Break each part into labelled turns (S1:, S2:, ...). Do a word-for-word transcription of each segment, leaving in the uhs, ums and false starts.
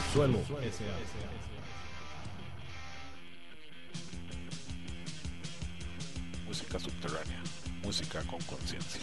S1: Subsuelo S A.
S2: Música subterránea, música con conciencia.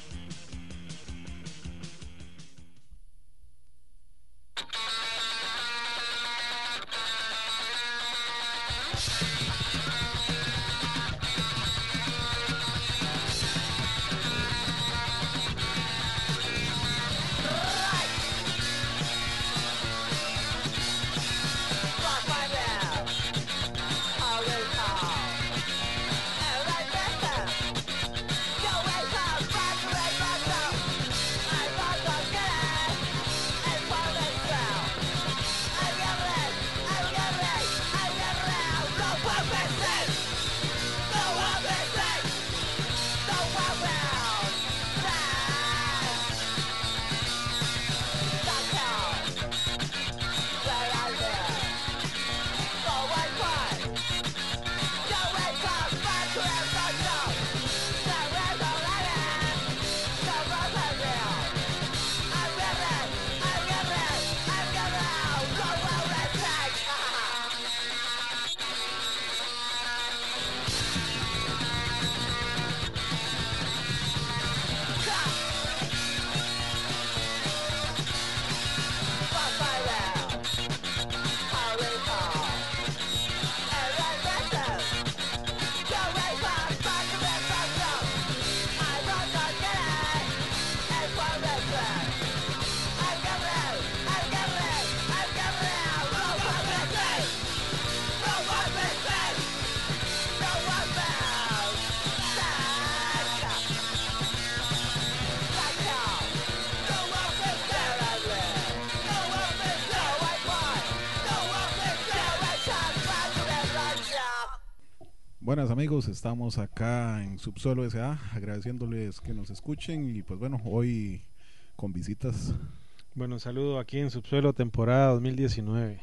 S1: Buenas amigos, estamos acá en Subsuelo S A agradeciéndoles que nos escuchen y pues bueno, hoy con visitas.
S3: Bueno, saludo aquí en Subsuelo temporada dos mil diecinueve.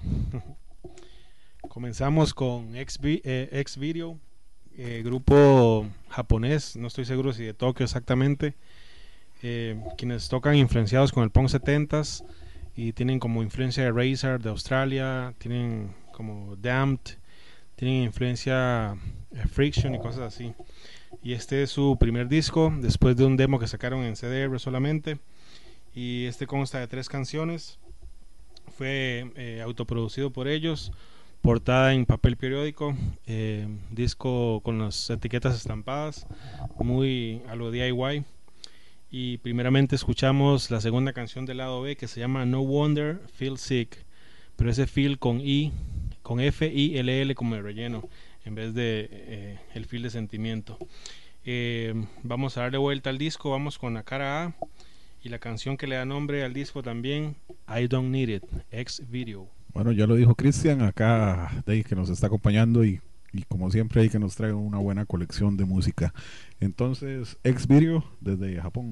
S3: Comenzamos con X, eh, X Video, eh, grupo japonés, no estoy seguro si de Tokio exactamente, eh, quienes tocan influenciados con el punk setentas y tienen como influencia de Razor de Australia, tienen como Damned, tienen influencia eh, Friction y cosas así. Y este es su primer disco después de un demo que sacaron en C D R solamente. Y este consta de tres canciones. Fue eh, autoproducido por ellos, portada en papel periódico, eh, disco con las etiquetas estampadas, muy a lo D I Y. Y primeramente escuchamos la segunda canción del lado B que se llama No Wonder Feel Sick, pero ese feel con I, con F I L L como el relleno en vez de eh, el feel de sentimiento. Eh, vamos a darle vuelta al disco, vamos con la cara A y la canción que le da nombre al disco también, I Don't Need It, X Video.
S1: Bueno, ya lo dijo Cristian acá, de ahí que nos está acompañando y, y como siempre ahí que nos trae una buena colección de música. Entonces, X Video desde Japón.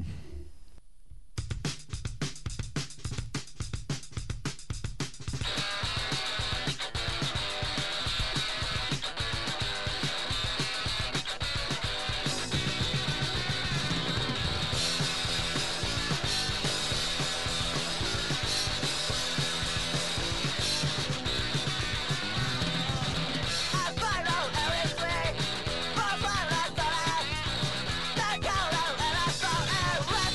S4: Right.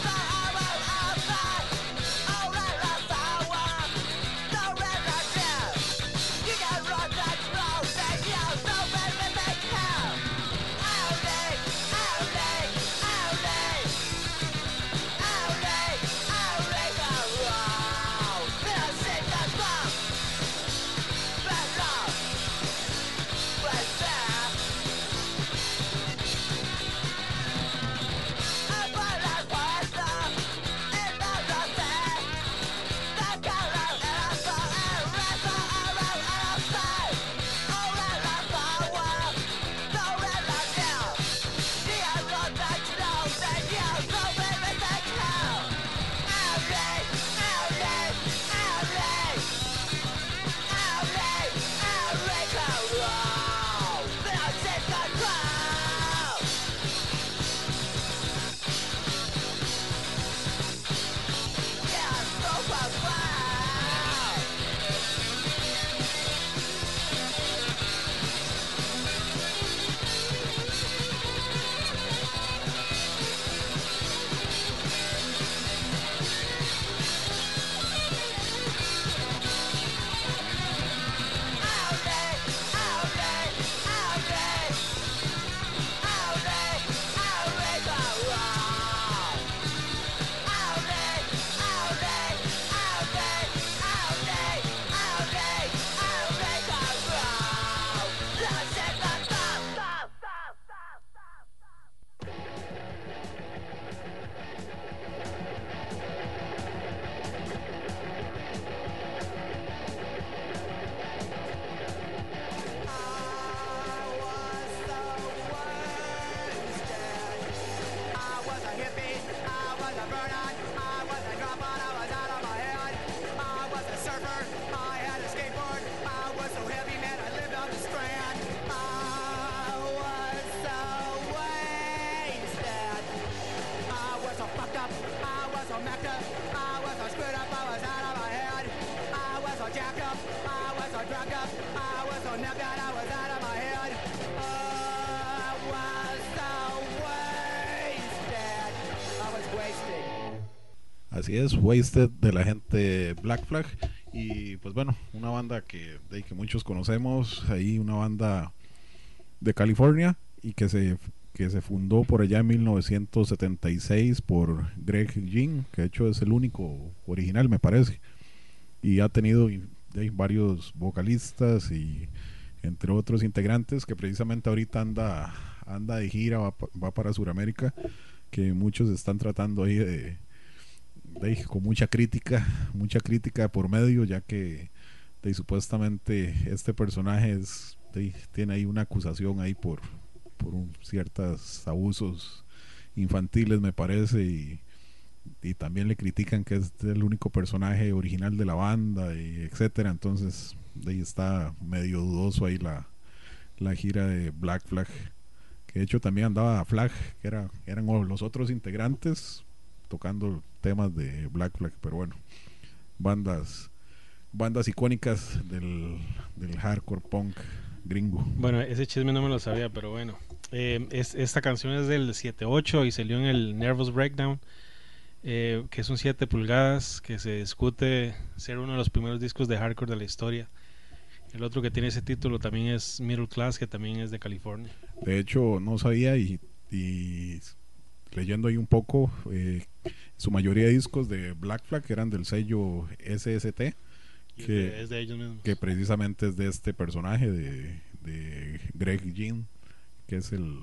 S1: Así es, Wasted de la gente Black Flag. Y pues bueno, una banda que, de, que muchos conocemos, ahí una banda de California y que se, que se fundó por allá en mil novecientos setenta y seis por Greg Ginn, que de hecho es el único original me parece, y ha tenido de, varios vocalistas y entre otros integrantes, que precisamente ahorita anda, anda de gira, va, va para Sudamérica, que muchos están tratando ahí de De, con mucha crítica, mucha crítica por medio, ya que de, supuestamente este personaje es, de, tiene ahí una acusación ahí por, por un, ciertos abusos infantiles me parece, y, y también le critican que es el único personaje original de la banda, y etcétera. Entonces de, está medio dudoso ahí la, la gira de Black Flag, que de hecho también andaba Flag, que era, eran los otros integrantes tocando temas de Black Flag, pero bueno, bandas bandas icónicas del, del hardcore punk gringo.
S3: Bueno, ese chisme no me lo sabía, pero bueno, eh, es, esta canción es del siete ocho y salió en el Nervous Breakdown, eh, que es un siete pulgadas, que se discute ser uno de los primeros discos de hardcore de la historia. El otro que tiene ese título también es Middle Class, que también es de California.
S1: De hecho no sabía, y, y leyendo ahí un poco, eh, su mayoría de discos de Black Flag eran del sello S S T, que,
S3: es de ellos mismos,
S1: que precisamente es de este personaje de, de Greg Ginn, que es el,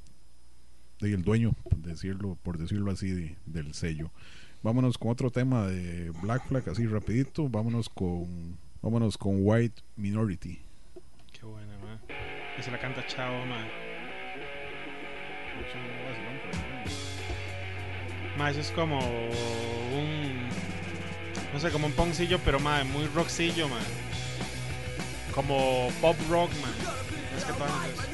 S1: de, el dueño, por decirlo, por decirlo así, de, del sello. Vámonos con otro tema de Black Flag, así rapidito. Vámonos con vámonos con White Minority.
S3: Qué buena, man. Esa la canta Chavo, man. Más es como un, no sé, como un punkcillo, pero más muy rockcillo, man. Como pop rock, man. Es que todo es eso.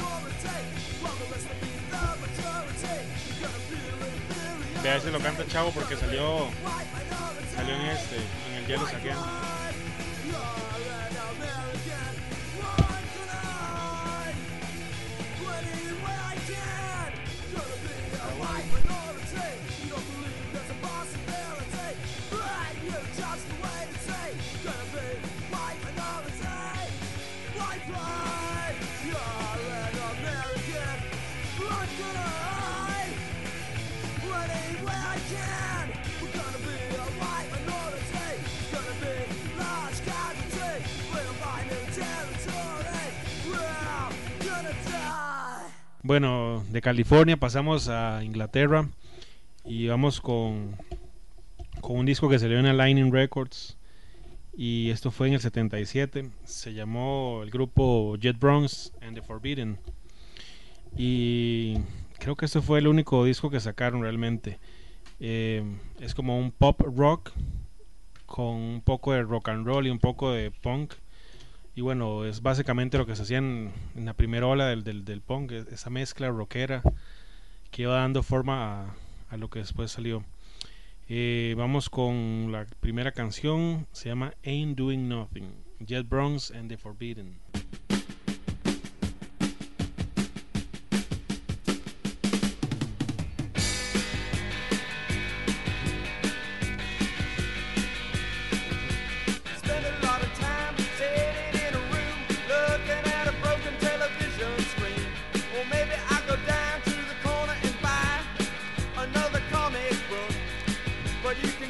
S3: Vea, ese lo canta Chavo porque salió salió en este, en el Yellow Again. Bueno, de California pasamos a Inglaterra y vamos con, con un disco que salió en Aligning Records, y esto fue en el setenta y siete. Se llamó el grupo Jet Bronx and the Forbidden, y creo que este fue el único disco que sacaron realmente. Eh, es como un pop rock con un poco de rock and roll y un poco de punk. Y bueno, es básicamente lo que se hacía en, en la primera ola del, del, del punk, esa mezcla rockera que iba dando forma a, a lo que después salió. Eh, vamos con la primera canción, se llama Ain't Doing Nothing, Jet Bronx and the Forbidden.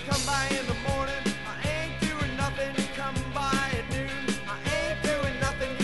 S4: Nothing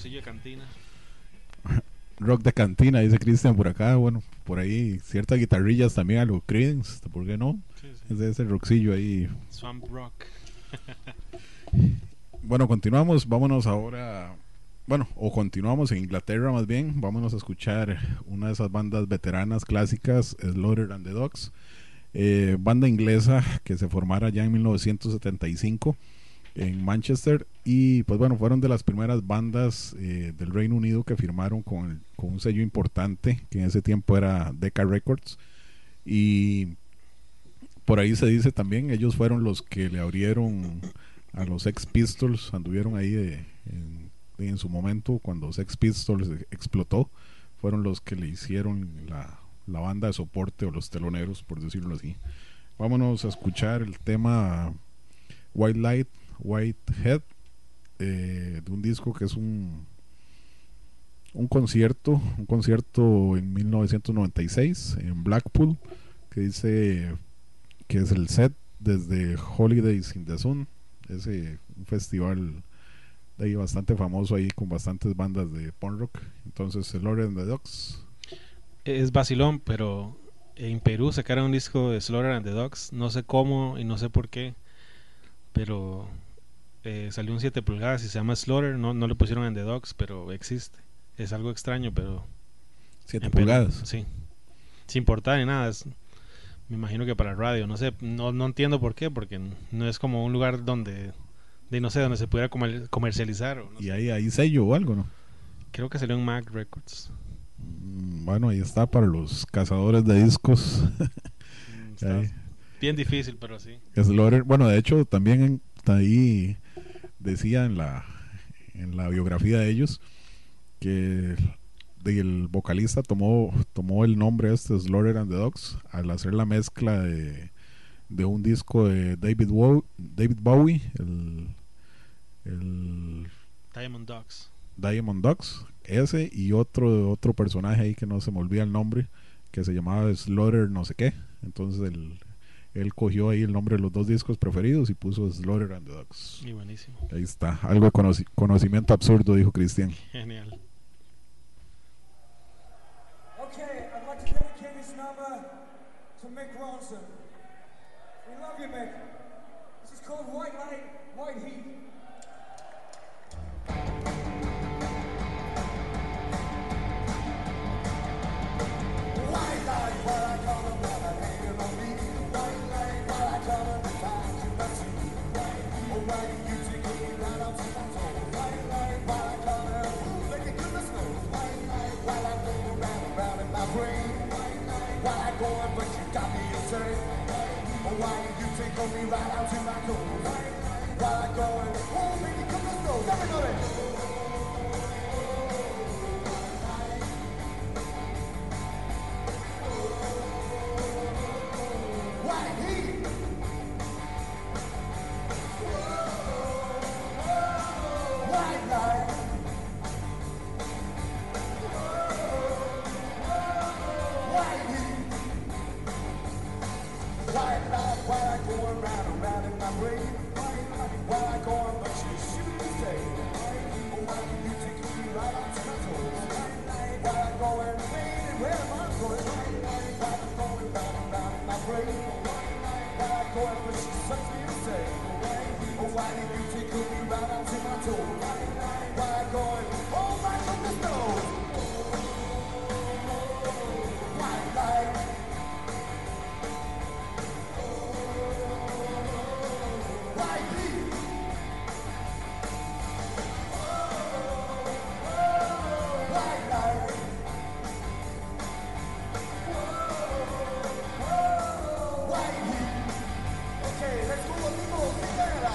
S3: rockcillo de cantina.
S1: Rock de cantina, dice Cristian por acá. Bueno, por ahí ciertas guitarrillas también a los Creedence, ¿por qué no?
S3: Sí, sí.
S1: Es de ese rockcillo ahí.
S3: Swamp rock.
S1: Bueno, continuamos, vámonos ahora, bueno, o continuamos en Inglaterra más bien, vámonos a escuchar una de esas bandas veteranas clásicas, Slaughter and the Dogs, eh, banda inglesa que se formara ya en mil novecientos setenta y cinco en Manchester, y pues bueno, fueron de las primeras bandas eh, del Reino Unido que firmaron con, el, con un sello importante, que en ese tiempo era Decca Records, y por ahí se dice también, ellos fueron los que le abrieron a los Sex Pistols, anduvieron ahí de, en, en su momento cuando Sex Pistols explotó, fueron los que le hicieron la, la banda de soporte o los teloneros, por decirlo así. Vámonos a escuchar el tema White Light, White Head, eh, de un disco que es un un concierto, un concierto en mil novecientos noventa y seis en Blackpool, que dice que es el set desde Holidays in the Sun, ese un festival de ahí bastante famoso ahí con bastantes bandas de punk rock. Entonces Slaughter and the Dogs
S3: Es vacilón, pero en Perú sacaron un disco de Slaughter and the Dogs, no sé cómo y no sé por qué, pero eh, salió un siete pulgadas y se llama Slaughter, no, no le pusieron and the Dogs, pero existe. Es algo extraño, pero
S1: siete pulgadas.
S3: Perú, sí, sin portada ni nada, es, me imagino que para radio, no sé, no, no entiendo por qué, porque no es como un lugar donde, de no sé, donde se pudiera comer, comercializar. O no
S1: y
S3: sé.
S1: ahí hay sello o algo, ¿no?
S3: Creo que salió en Mac Records.
S1: Mm, bueno, ahí está para los cazadores de discos.
S3: Está
S1: Ahí.
S3: bien difícil, pero sí.
S1: Slaughter, bueno, de hecho también ahí decía en la en la biografía de ellos que de el vocalista tomó tomó el nombre este Slaughter and the Dogs al hacer la mezcla de, de un disco de David Bowie, David Bowie el, el
S3: Diamond Dogs.
S1: Diamond Dogs, ese y otro otro personaje ahí que no se me olvida el nombre, que se llamaba Slaughter no sé qué. Entonces el, él cogió ahí el nombre de los dos discos preferidos y puso Slaughter and the Dogs.
S3: Y buenísimo.
S1: Ahí está, algo de conoci- conocimiento absurdo, dijo Cristian.
S3: Genial.
S4: Okay, I'd like to dedicate this number to Mick Ronson. We love you, Mick. This is called White Light, White Heat. White light, while I come and while I hang on me. White light, while I come and the time you must see. Oh, white, you take me right out to my toe. White light, while I come and ooh, make it goodness knows. White light, while I go around and round in my brain. White light, while I go on, but you got me a turn. Oh, white, you take me right out to my toe. White light, while I go and ooh, make it goodness knows. Everybody. White heat. White light. White heat. White light, while I go around and round in my brain. While I go on, but you shoot me say. Oh, why do you take me right out to my toes? While I go and fade and where am I going? While I'm going round and round in my brain. While I go and but she sucks me to say. Oh, why did you take me right out to my toes? While I go and oh my goodness no. White light. White heat. White light. White heat. Okay, let's go a little primera.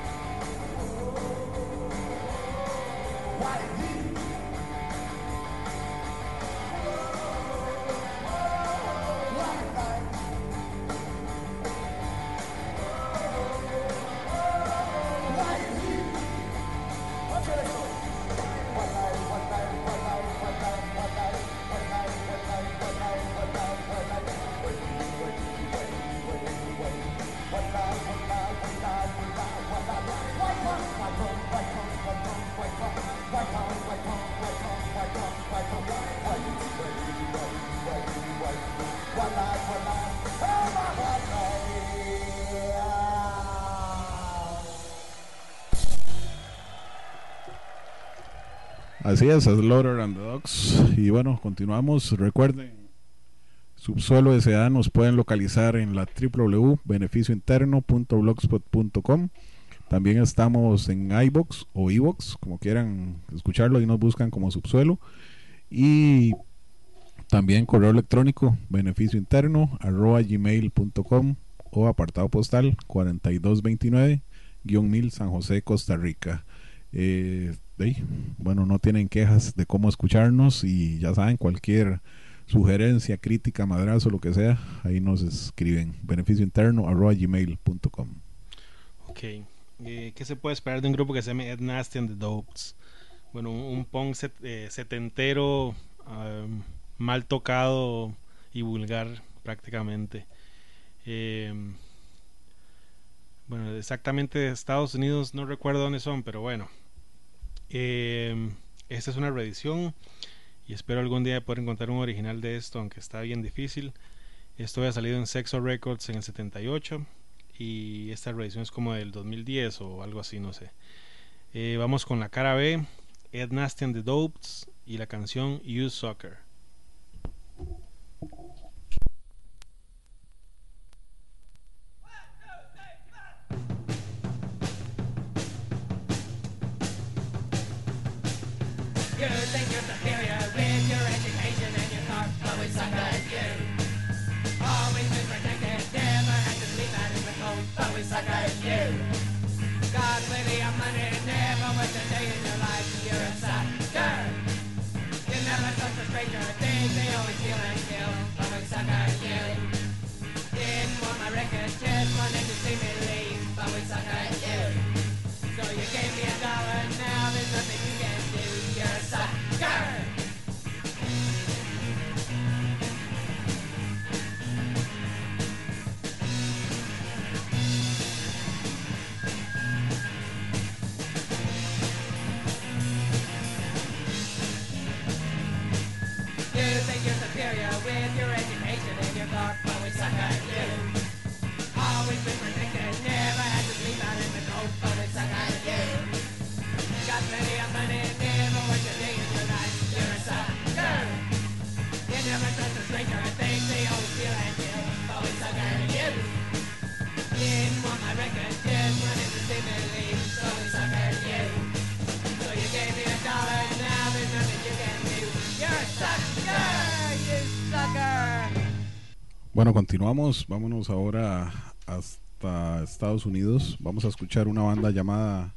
S4: White heat.
S1: Así es, Slaughter and the Dogs. Y bueno, continuamos. Recuerden, Subsuelo S A nos pueden localizar en la w w w punto beneficio interno punto blogspot punto com. También estamos en iVoox o iVoox, como quieran escucharlo, y nos buscan como Subsuelo. Y también correo electrónico beneficio interno arroba gmail punto com o apartado postal cuarenta y dos veintinueve mil San José, Costa Rica. Eh, hey, bueno, no tienen quejas de cómo escucharnos, y ya saben, cualquier sugerencia, crítica, madrazo, lo que sea, ahí nos escriben beneficio interno arroba gmail punto com.
S3: Ok, eh, ¿qué se puede esperar de un grupo que se llama Ed Nasty and the Dopes? Bueno, un, un punk set, eh, setentero, um, mal tocado y vulgar prácticamente. Eh, bueno, exactamente de Estados Unidos no recuerdo dónde son, pero bueno. Eh, esta es una reedición y espero algún día poder encontrar un original de esto, aunque está bien difícil. Esto había salido en Sexo Records en el setenta y ocho y esta reedición es como del dos mil diez o algo así, no sé. Eh, vamos con la cara B, Ed Nasty and the Dopes y la canción You Sucker.
S5: You think you're superior with your education and your car, but we suck at you. Always been protected, never had to sleep out in the cold, but we suck at you. Got plenty of money, never worked a day in your life, you're a sucker. You never trust a stranger, think they always steal and kill, but we suck at you. Didn't want my record, just wanted to see me leave, but we suck at you. So you gave me a dollar, now there's nothing you can do. You're a sucker. You think you're superior with your education and your car, but we suck at you. Always been protected, never had to sleep out in the cold, but we suck at you. Got plenty of money, never worked a day in your life, you're a sucker. You never trust a stranger and think they always steal and kill, but we suck at you. Didn't want my record, just wanted to see me leave, so we suck at you. So you gave me a dollar, now there's nothing you can do. You're a sucker, you sucker.
S1: Bueno, continuamos. Vámonos ahora hasta Estados Unidos. Vamos a escuchar una banda llamada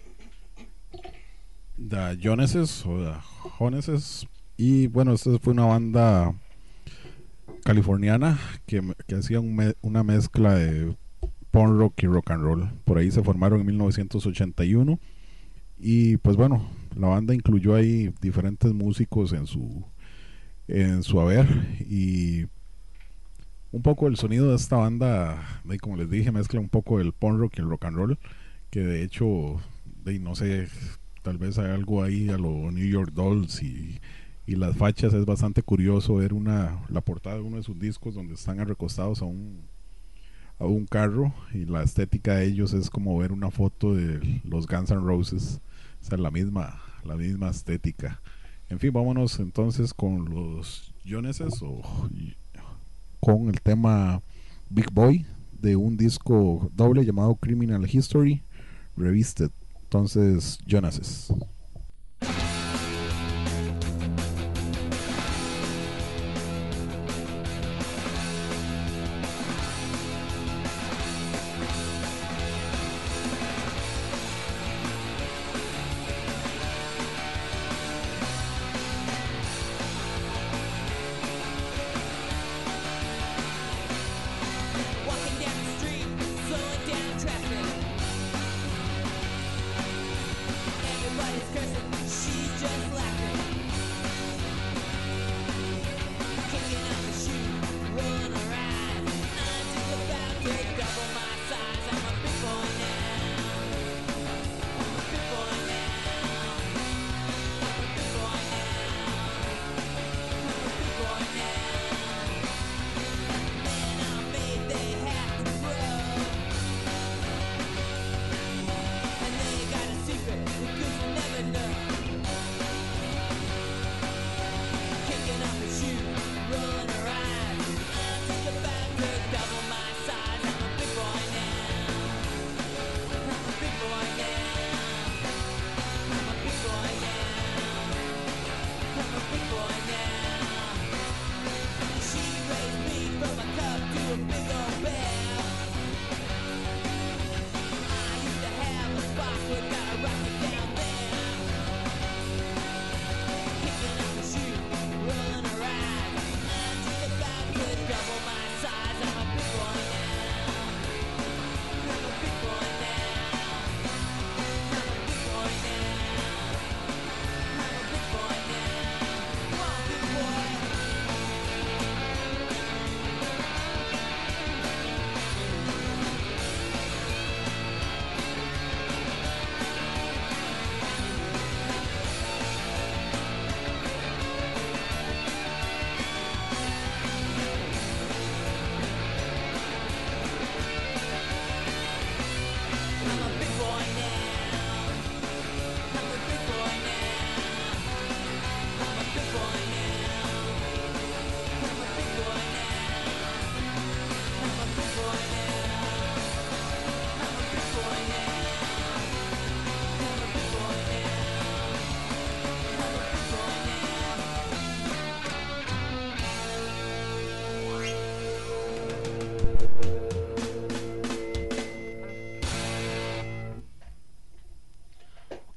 S1: The Joneses o The Joneses. Y bueno, esta fue una banda californiana que, que hacía un me, una mezcla de punk rock y rock and roll. Por ahí se formaron en mil novecientos ochenta y uno. Y pues bueno, la banda incluyó ahí diferentes músicos en su en su haber, y un poco el sonido de esta banda, de, como les dije, mezcla un poco el punk rock y el rock and roll, que de hecho, de, no sé, tal vez hay algo ahí a lo New York Dolls y, y las fachas. Es bastante curioso ver una la portada de uno de sus discos donde están recostados a un a un carro, y la estética de ellos es como ver una foto de los Guns N' Roses. O sea, la misma la misma estética. En fin, vámonos entonces con los Joneses o con el tema Big Boy de un disco doble llamado Criminal History Revisited. Entonces, Joneses.
S5: Walking down the street, slowing down traffic. Everybody's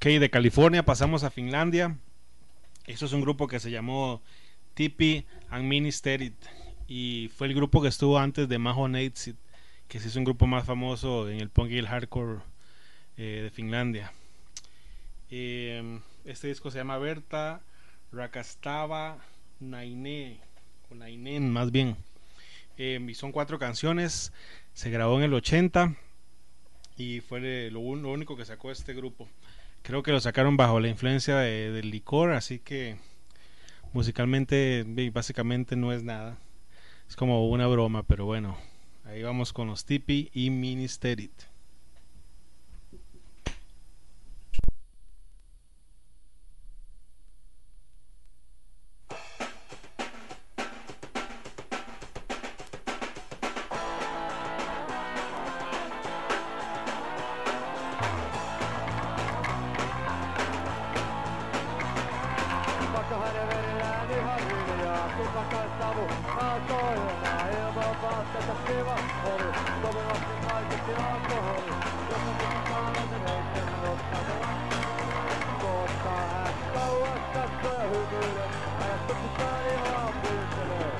S3: Ok, de California pasamos a Finlandia. Eso es un grupo que se llamó Tipi and Ministerit y fue el grupo que estuvo antes de Mahon Exit, que sí es un grupo más famoso en el punk y el hardcore eh, de Finlandia. Eh, este disco se llama Berta Rakastava Naine, o Nainen más bien. Eh, y son cuatro canciones. Se grabó en el ochenta y fue lo, un, lo único que sacó este grupo. Creo que lo sacaron bajo la influencia de, del licor, así que musicalmente básicamente no es nada. Es como una broma, pero bueno, ahí vamos con los Tipi y Ministerit.
S4: Vaikka hänen verellään ihan hiljaa, tupakan savu aaltoilena. Ilman vaatteita kiva oli, sopivasti vaikutti alkoholi. Jossa mukaan heitten ottaa kohtaa hän kauas katsoo ja hymyilee. Ajastuksissaan ihan pyytelee.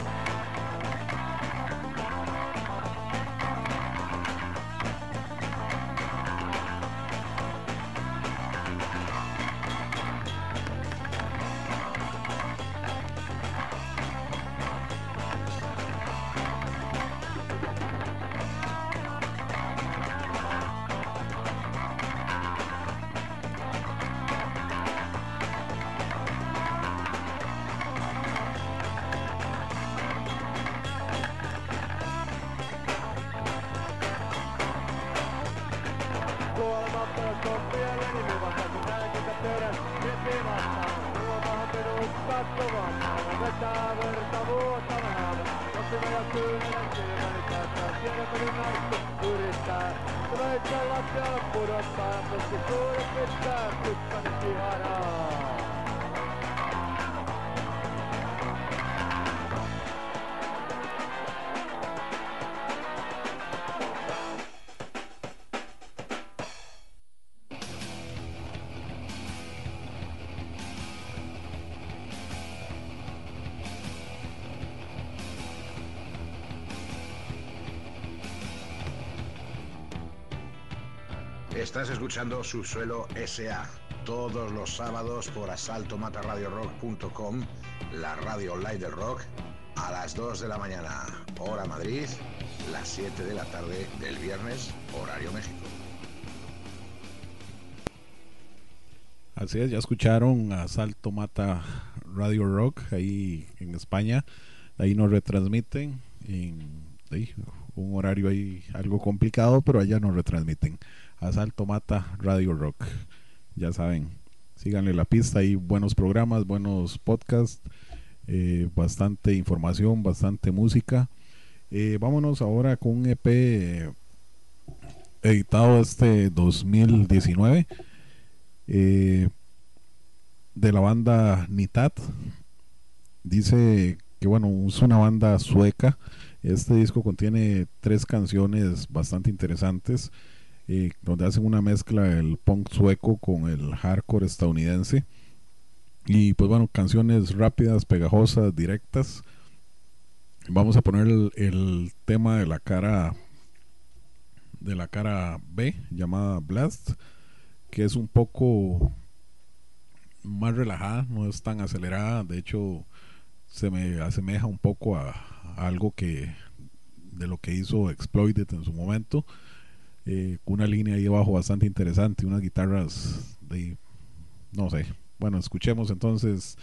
S4: Kuolema pelko mieleni luvassa, kun näin teidän heti vastaan. Luotahan minut katsomaan, aina vetää verta vuotamään. Oppima ja kyynelen silmäni täyttää, tiedämme nyt naittu yrittää. Se veitsän lattialle pudottaa, puski suuret pitää, tykkänit ihanaa.
S6: Estás escuchando Subsuelo S A todos los sábados por asalto mata radio rock punto com, la radio online del rock, a las dos de la mañana, hora Madrid, las siete de la tarde del viernes, horario México.
S1: Así es, ya escucharon Asalto Mata Radio Rock ahí en España. Ahí nos retransmiten en ahí, un horario ahí algo complicado, pero allá nos retransmiten. Asalto Mata Radio Rock, ya saben, síganle la pista, hay buenos programas, buenos podcasts, eh, bastante información, bastante música. Eh, vámonos ahora con un E P eh, editado este dos mil diecinueve eh, de la banda Nitat. Dice que bueno, es una banda sueca. Este disco contiene tres canciones bastante interesantes, eh, donde hacen una mezcla del punk sueco con el hardcore estadounidense. Y pues bueno, canciones rápidas, pegajosas, directas. Vamos a poner el, el tema de la cara de la cara B, llamada Blast, que es un poco más relajada, no es tan acelerada. De hecho, se me asemeja un poco a, a algo que de lo que hizo Exploited en su momento, eh, con una línea ahí abajo bastante interesante, unas guitarras de, no sé. Bueno, escuchemos entonces.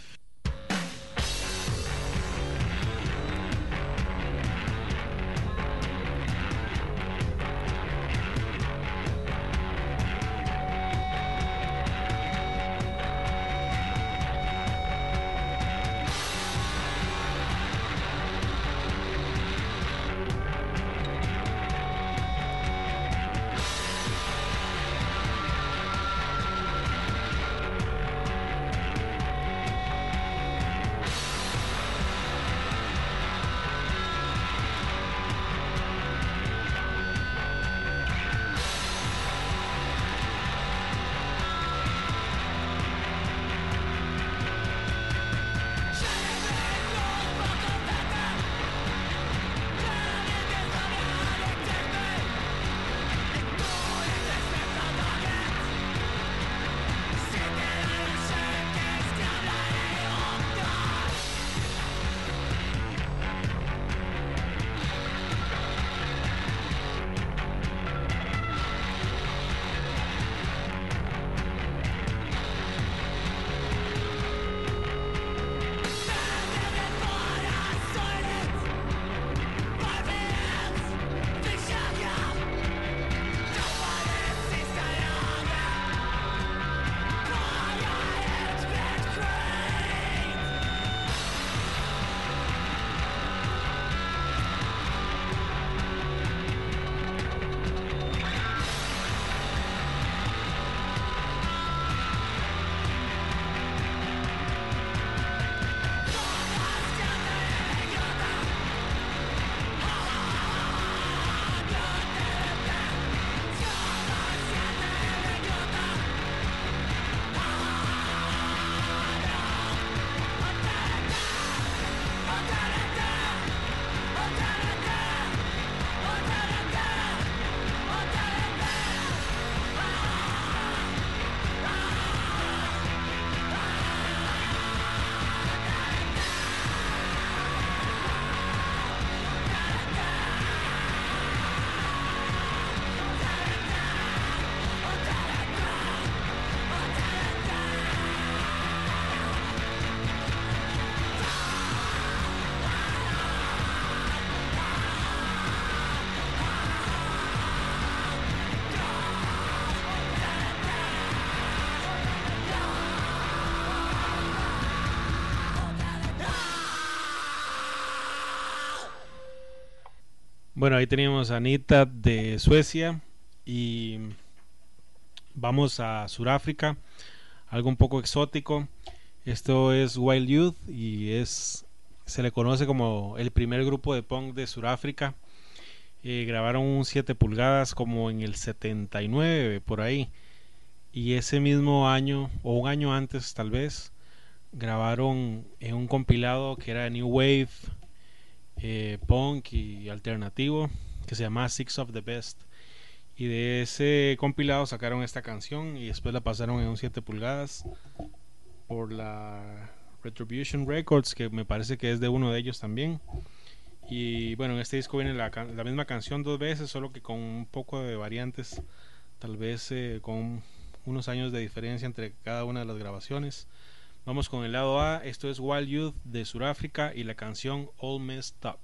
S3: Bueno, ahí teníamos a Anita de Suecia y vamos a Sudáfrica, algo un poco exótico. Esto es Wild Youth y es se le conoce como el primer grupo de punk de Sudáfrica. Eh, grabaron un siete pulgadas como en el setenta y nueve por ahí, y ese mismo año o un año antes tal vez grabaron en un compilado que era New Wave, eh, punk y alternativo, que se llama Six of the Best, y de ese compilado sacaron esta canción y después la pasaron en un siete pulgadas por la Retribution Records, que me parece que es de uno de ellos también. Y bueno, en este disco viene la, la misma canción dos veces, solo que con un poco de variantes, tal vez eh, con unos años de diferencia entre cada una de las grabaciones. Vamos con el lado A. Esto es Wild Youth de Sudáfrica y la canción All Messed Up.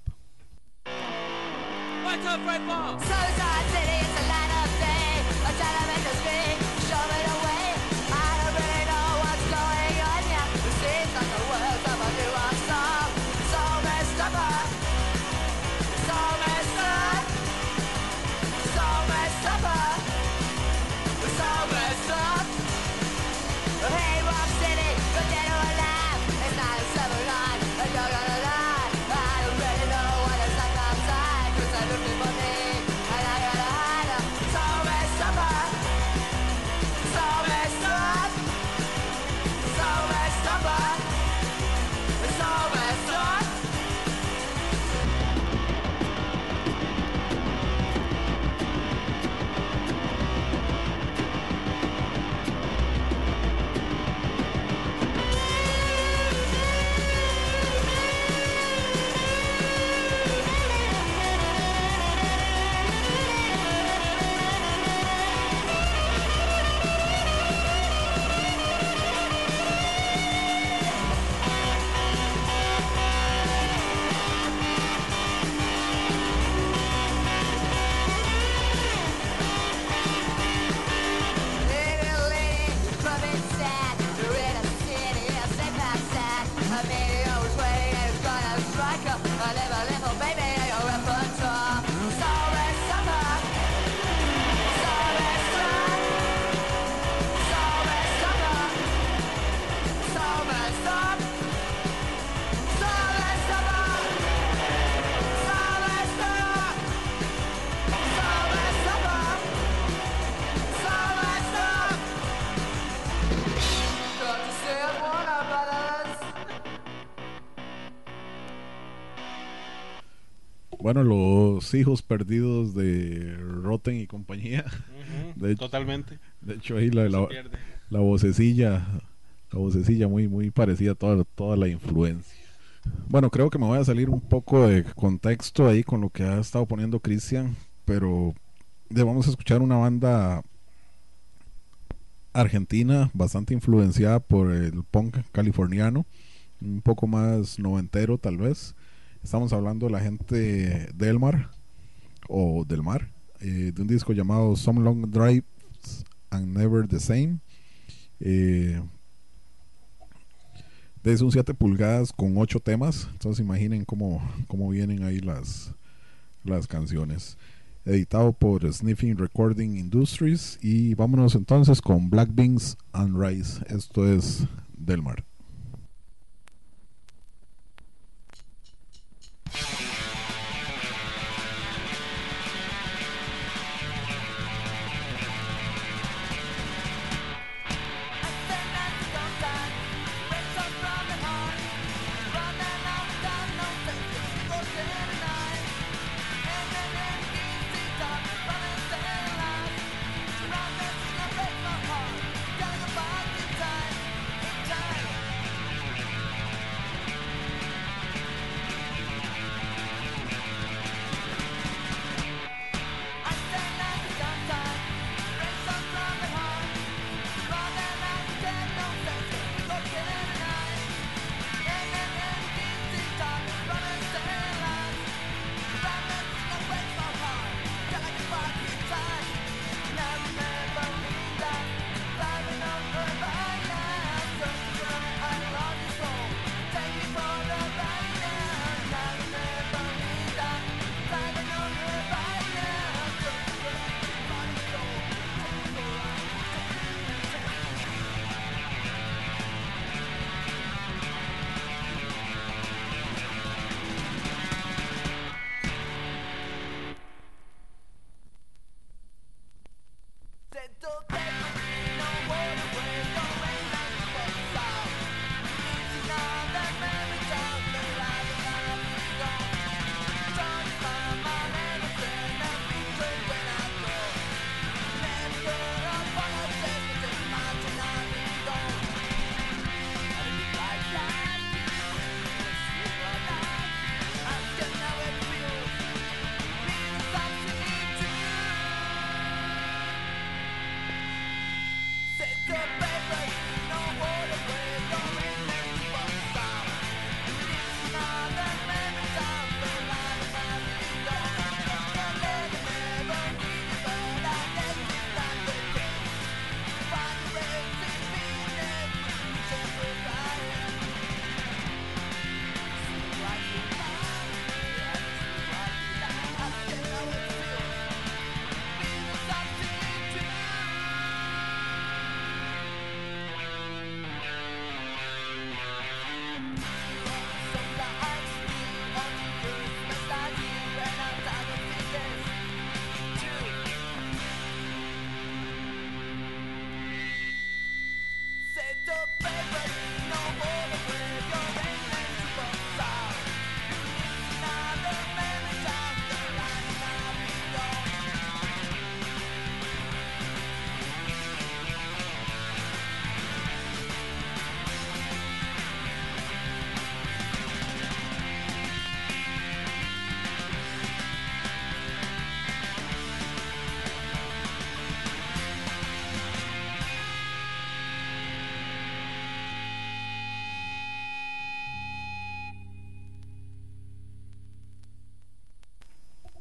S5: One, two, three, four. Suicide City is a light of day. A tenement to speak, show me the way. I don't really know what's going on yet. It seems like the words of a new song. So messed up, uh. so messed up, so messed up, uh. so messed up. Hey, Rock City, you're dead or alive. It's not a seven line, and you're gonna lie. I don't really know what it's like outside. They're looking for me, and I gotta hide them. So messed up, uh. so messed up, so messed up, uh. so messed up.
S1: Bueno, los hijos perdidos de Rotten y compañía.
S3: Uh-huh,
S1: de hecho,
S3: totalmente.
S1: De hecho, ahí la,
S3: No
S1: la,
S3: se pierde.
S1: la vocecilla, la vocecilla muy, muy parecida a toda, toda la influencia. Bueno, creo que me voy a salir un poco de contexto ahí con lo que ha estado poniendo Cristian, pero de, vamos a escuchar una banda argentina bastante influenciada por el punk californiano, un poco más noventero tal vez. Estamos hablando de la gente del mar o del mar, eh, de un disco llamado Some Long Drives and Never the Same. Eh, es un siete pulgadas con ocho temas, entonces imaginen cómo, cómo vienen ahí las, las canciones. Editado por Sniffing Recording Industries. Y vámonos entonces con Black Beans and Rice. Esto es del mar.
S5: Time,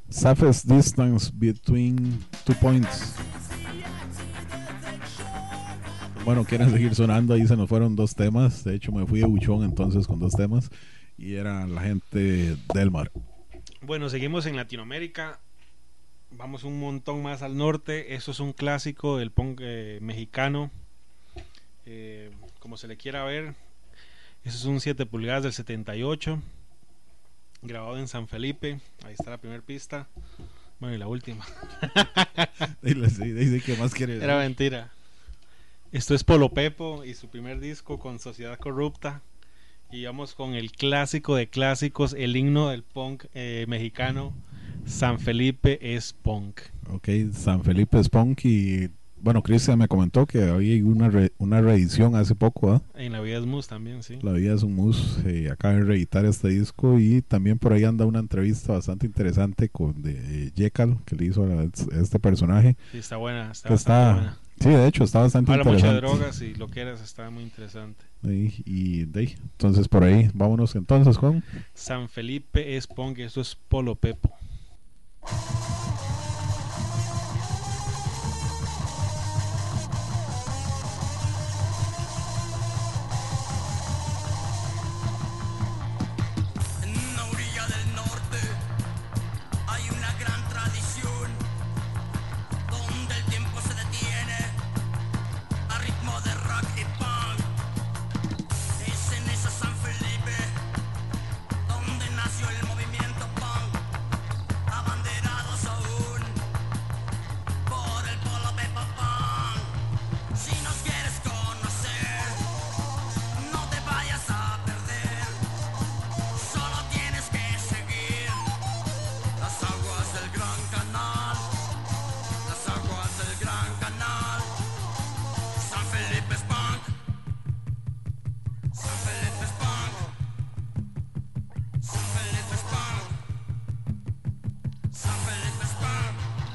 S1: Safest distance between two points. Bueno, quieren seguir sonando. Ahí se nos fueron dos temas. De hecho, me fui de buchón entonces con dos temas. Y era la gente del mar.
S3: Bueno, seguimos en Latinoamérica. Vamos un montón más al norte. Esto es un clásico del punk eh, mexicano. Eh, como se le quiera ver. Eso es un siete pulgadas del setenta y ocho. Grabado en San Felipe. Ahí está la primera pista. Bueno, y la última.
S1: Dile, sí, dice que más quiere.
S3: Era mentira. Esto es Polo Pepo y su primer disco con Sociedad Corrupta. Y vamos con el clásico de clásicos, el himno del punk eh, mexicano. San Felipe es punk.
S1: Ok, San Felipe es punk. Y bueno, Cristian me comentó que había una, re, una reedición hace poco, ¿eh?
S3: En La Vida es Mus también, sí.
S1: La Vida es un Mus. Eh, acaba de reeditar este disco. Y también por ahí anda una entrevista bastante interesante con de eh, Jekyll, que le hizo a, a este personaje.
S3: Sí, está buena. Está
S1: que
S3: bastante
S1: está,
S3: buena.
S1: Sí, de hecho, está bastante
S3: Habla mucho de
S1: interesante.
S3: drogas y lo que eras, está muy interesante.
S1: Y, y de ahí, entonces por ahí, vámonos entonces con
S3: San Felipe es punk, esto es Polo Pepo.
S7: En una orilla del norte hay una gran tradición donde el tiempo se detiene a ritmo de rock y punk. Es en esa San Felipe donde nació el movimiento punk, abanderados aún por el Polo Pepo Punk. Si nos quieres conocer, no te vayas a perder. Solo tienes que seguir las aguas del Gran Canal, las aguas del Gran Canal. San Felipe es punk, San Felipe es punk, San Felipe es punk, San Felipe es punk.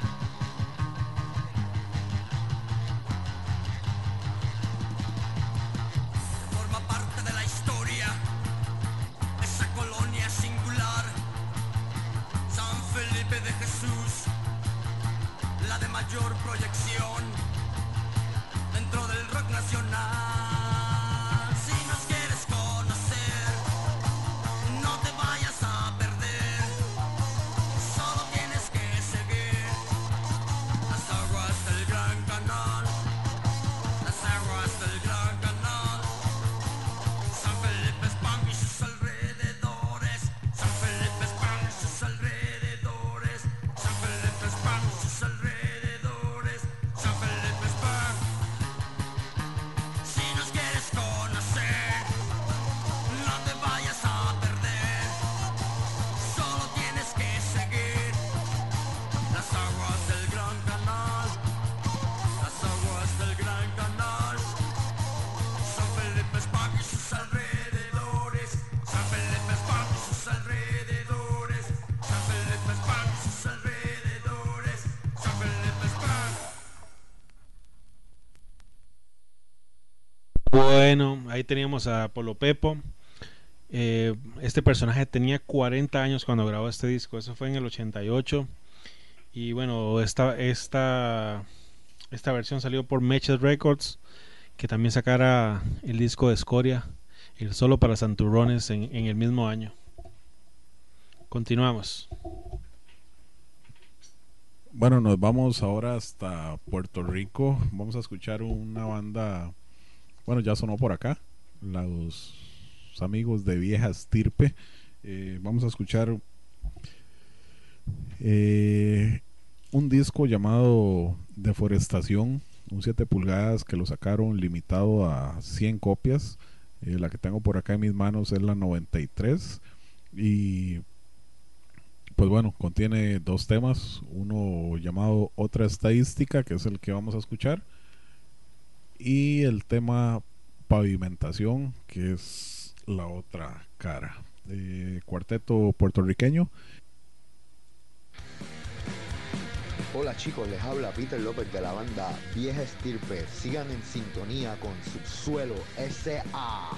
S7: Forma parte de la historia esa colonia singular, San Felipe de Jesús, la de mayor proyección dentro del rock nacional. Si nos quieres conocer, no te vayas a perder. Solo tienes que seguir las aguas del Gran Canal, las aguas del Gran Canal. San Felipe es punk y sus alrededores. San Felipe es punk y sus alrededores. San Felipe es punk y sus alrededores. San Felipe es punk. Si nos quieres conocer, no te vayas a perder. Solo tienes que seguir las aguas del Gran Canal, las aguas del Gran Canal. San Felipe es punk y sus alrededores. San Felipe es punk y sus alrededores. San Felipe es punk y sus alrededores. San Felipe es punk.
S3: Bueno, ahí teníamos a Polo Pepo. Eh, este personaje tenía cuarenta años cuando grabó este disco. Eso fue en el ochenta y ocho. Y bueno, esta, esta, esta versión salió por Mechas Records, que también sacara el disco de Escoria, el Solo para Santurrones, en, en el mismo año. Continuamos.
S1: Bueno, nos vamos ahora hasta Puerto Rico. Vamos a escuchar una banda, bueno, ya sonó por acá, los amigos de Vieja Estirpe. Eh, vamos a escuchar eh, un disco llamado Deforestación, un siete pulgadas que lo sacaron limitado a cien copias. Eh, la que tengo por acá en mis manos es la noventa y tres. Y pues bueno, contiene dos temas, uno llamado Otra Estadística, que es el que vamos a escuchar, y el tema Pavimentación, que es la otra cara. Eh, cuarteto puertorriqueño.
S8: Hola chicos, les habla Peter López de la banda Vieja Estirpe. Sigan en sintonía con Subsuelo S A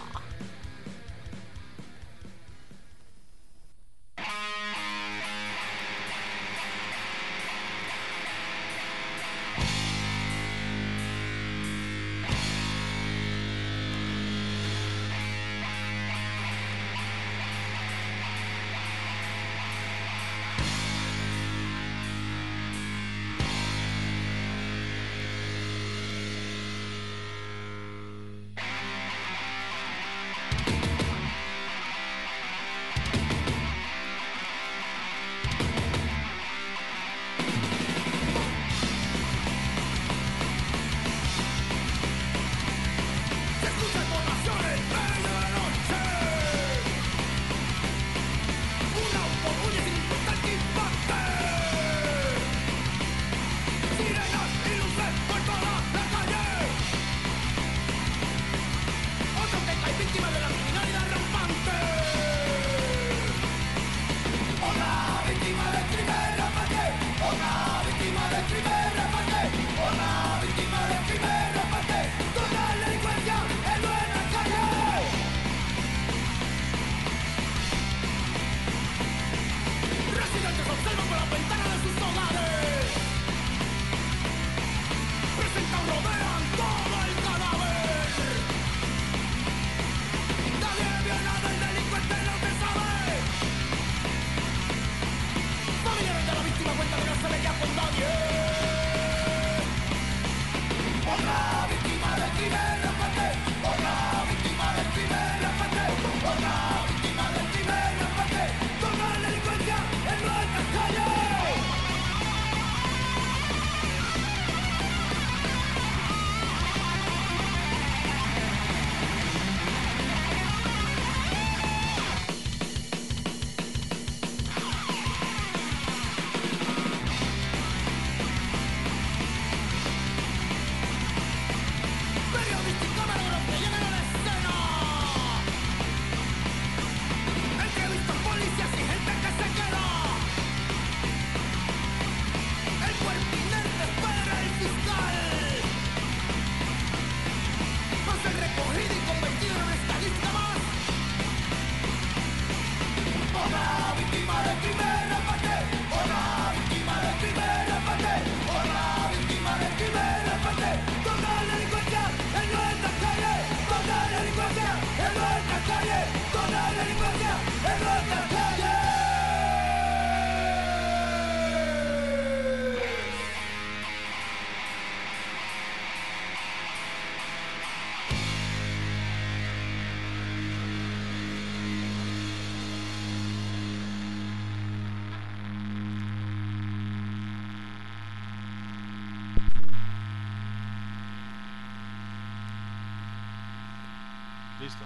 S3: Listo.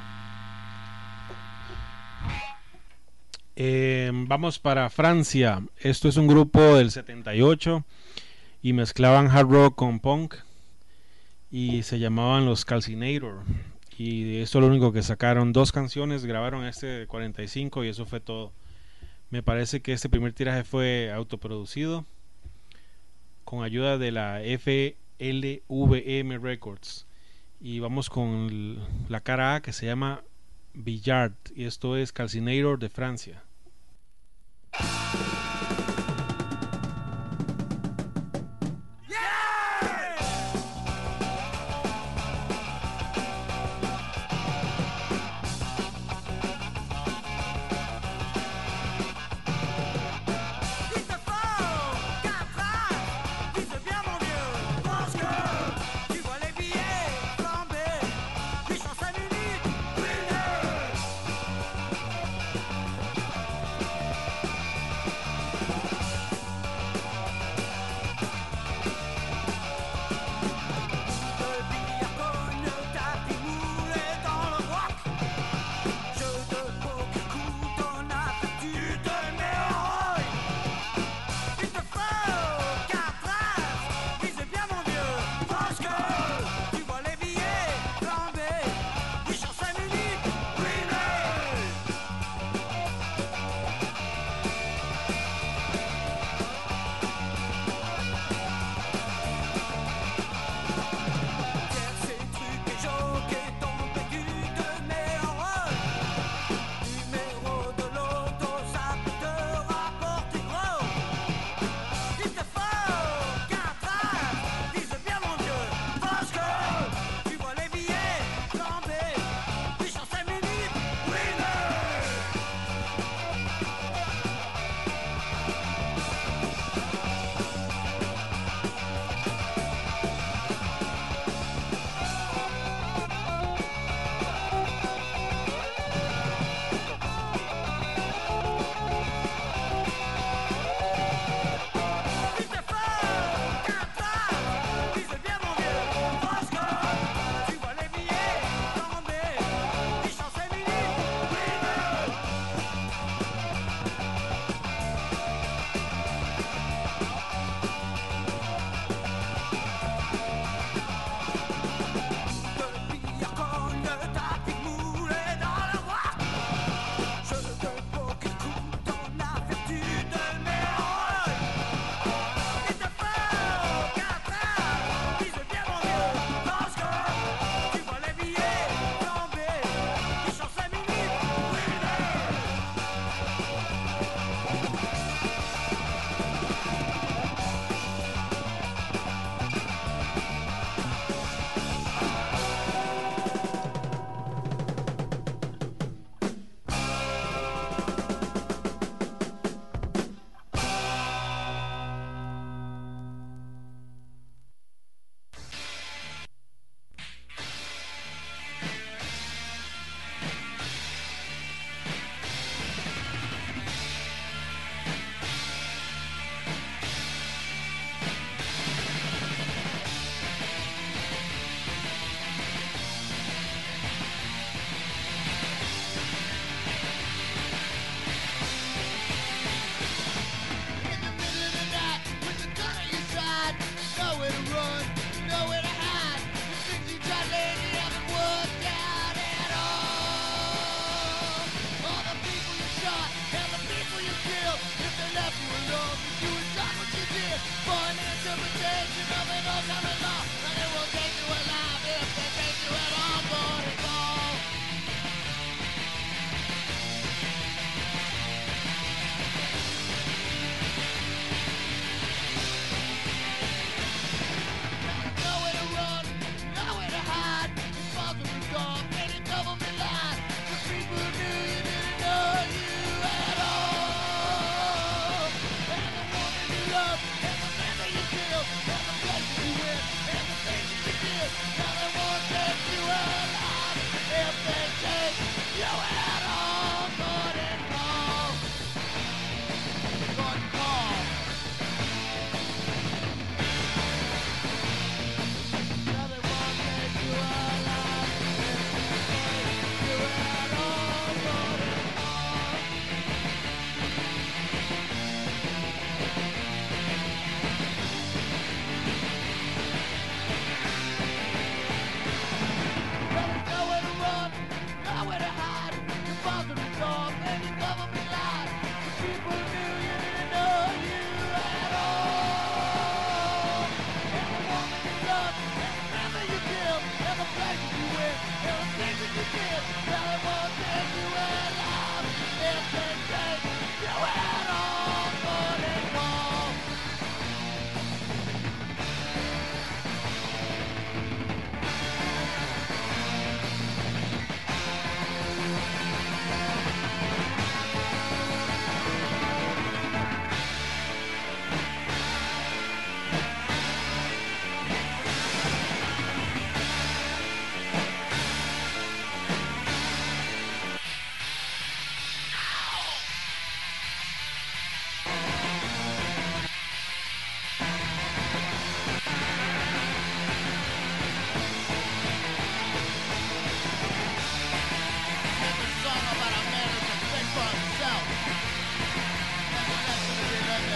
S3: Eh, vamos para Francia. Esto es un grupo del setenta y ocho y mezclaban hard rock con punk y se llamaban los Calcinator. Y esto es lo único que sacaron. Dos canciones, grabaron este de cuarenta y cinco y eso fue todo. Me parece que este primer tiraje fue autoproducido con ayuda de la F L V M Records. Y vamos con la cara A, que se llama Billard, y esto es Calcinator de Francia.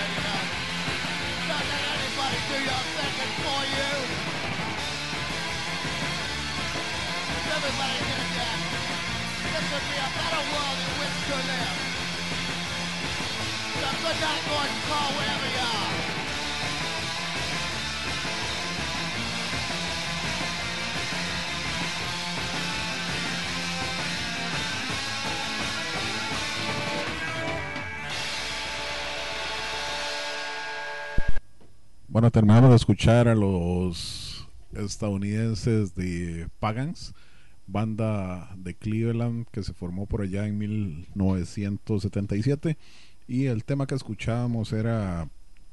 S4: else. Don't let anybody do your thinking for you. Everybody's gonna get. This would be a better world in which to live. So good night, boys, and call wherever you are.
S1: Bueno, terminamos de escuchar a los estadounidenses de Pagans, banda de Cleveland que se formó por allá en mil novecientos setenta y siete, y el tema que escuchábamos era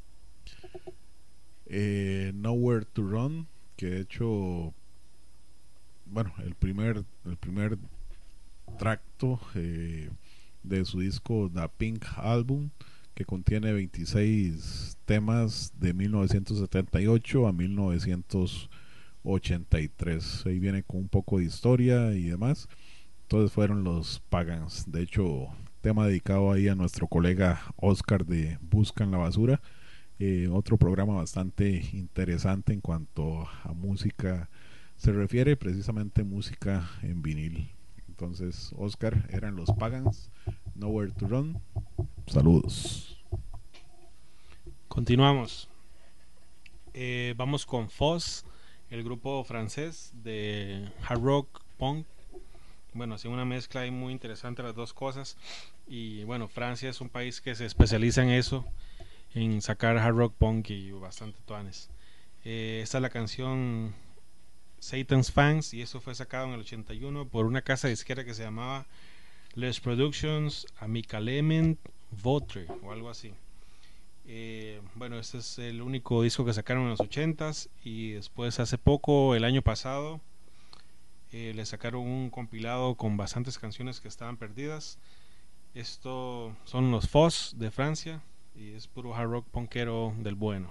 S1: eh, Nowhere to Run, que de hecho, bueno, el primer el primer tracto eh, de su disco The Pink Album, que contiene veintiséis temas de mil novecientos setenta y ocho a mil novecientos ochenta y tres. Ahí viene con un poco de historia y demás. Entonces fueron los Pagans. De hecho, tema dedicado ahí a nuestro colega Oscar de Busca en la Basura. Eh, otro programa bastante interesante en cuanto a música se refiere, precisamente música en vinil. Entonces, Oscar, eran los Pagans, Nowhere to Run. Saludos.
S3: Continuamos. Eh, vamos con Foss, el grupo francés de hard rock punk. Bueno, hacía una mezcla ahí muy interesante las dos cosas. Y bueno, Francia es un país que se especializa en eso, en sacar hard rock punk y bastante tuanes. Eh, esta es la canción Satan's Fans, y eso fue sacado en el ochenta y uno por una casa disquera que se llamaba Les Productions Amicalement Votre o algo así. Eh, bueno, este es el único disco que sacaron en los ochentas, y después hace poco, el año pasado, eh, le sacaron un compilado con bastantes canciones que estaban perdidas. Esto son los Foss de Francia, y es puro hard rock punkero del bueno.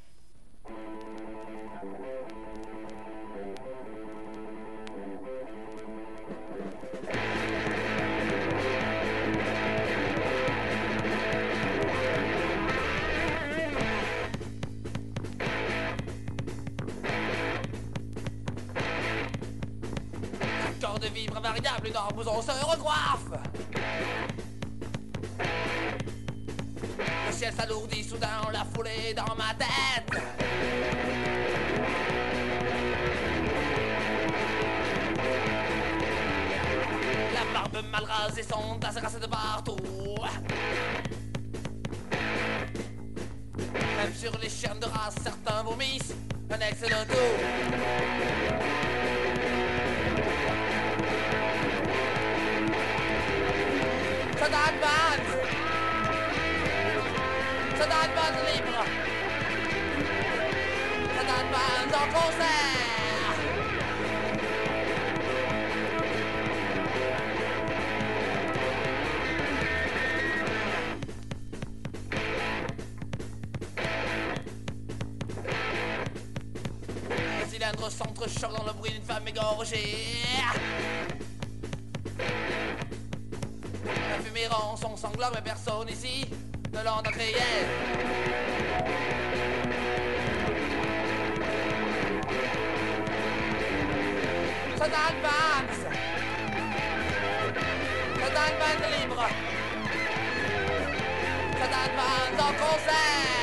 S7: Corps de vivre invariable, une arme on se recoiffe. Le ciel s'alourdit soudain, la foulée dans ma tête. La barbe mal rasée, son tasse racée de partout. Même sur les chiens de race, certains vomissent un excellent dos. Satan Vans, Satan Vans libre, Satan Vans en concert. Le cylindre s'entrechoque dans le bruit d'une femme égorgée. La fumée rend son sanglant, mais personne ici ne l'entend crier. Satan Vans, Satan Vans libre, Satan Vans en concert.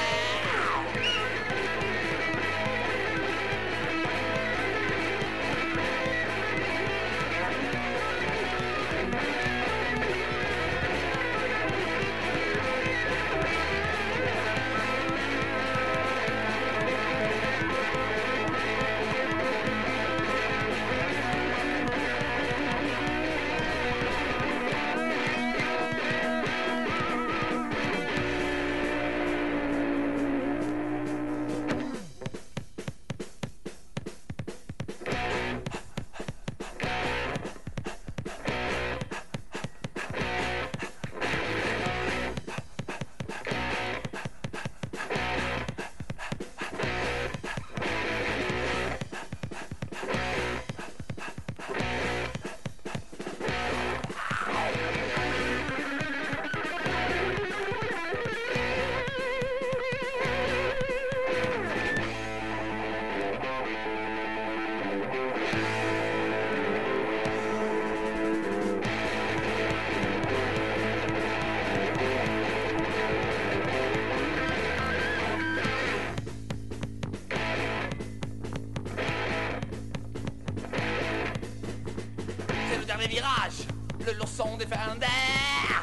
S9: plein d'air.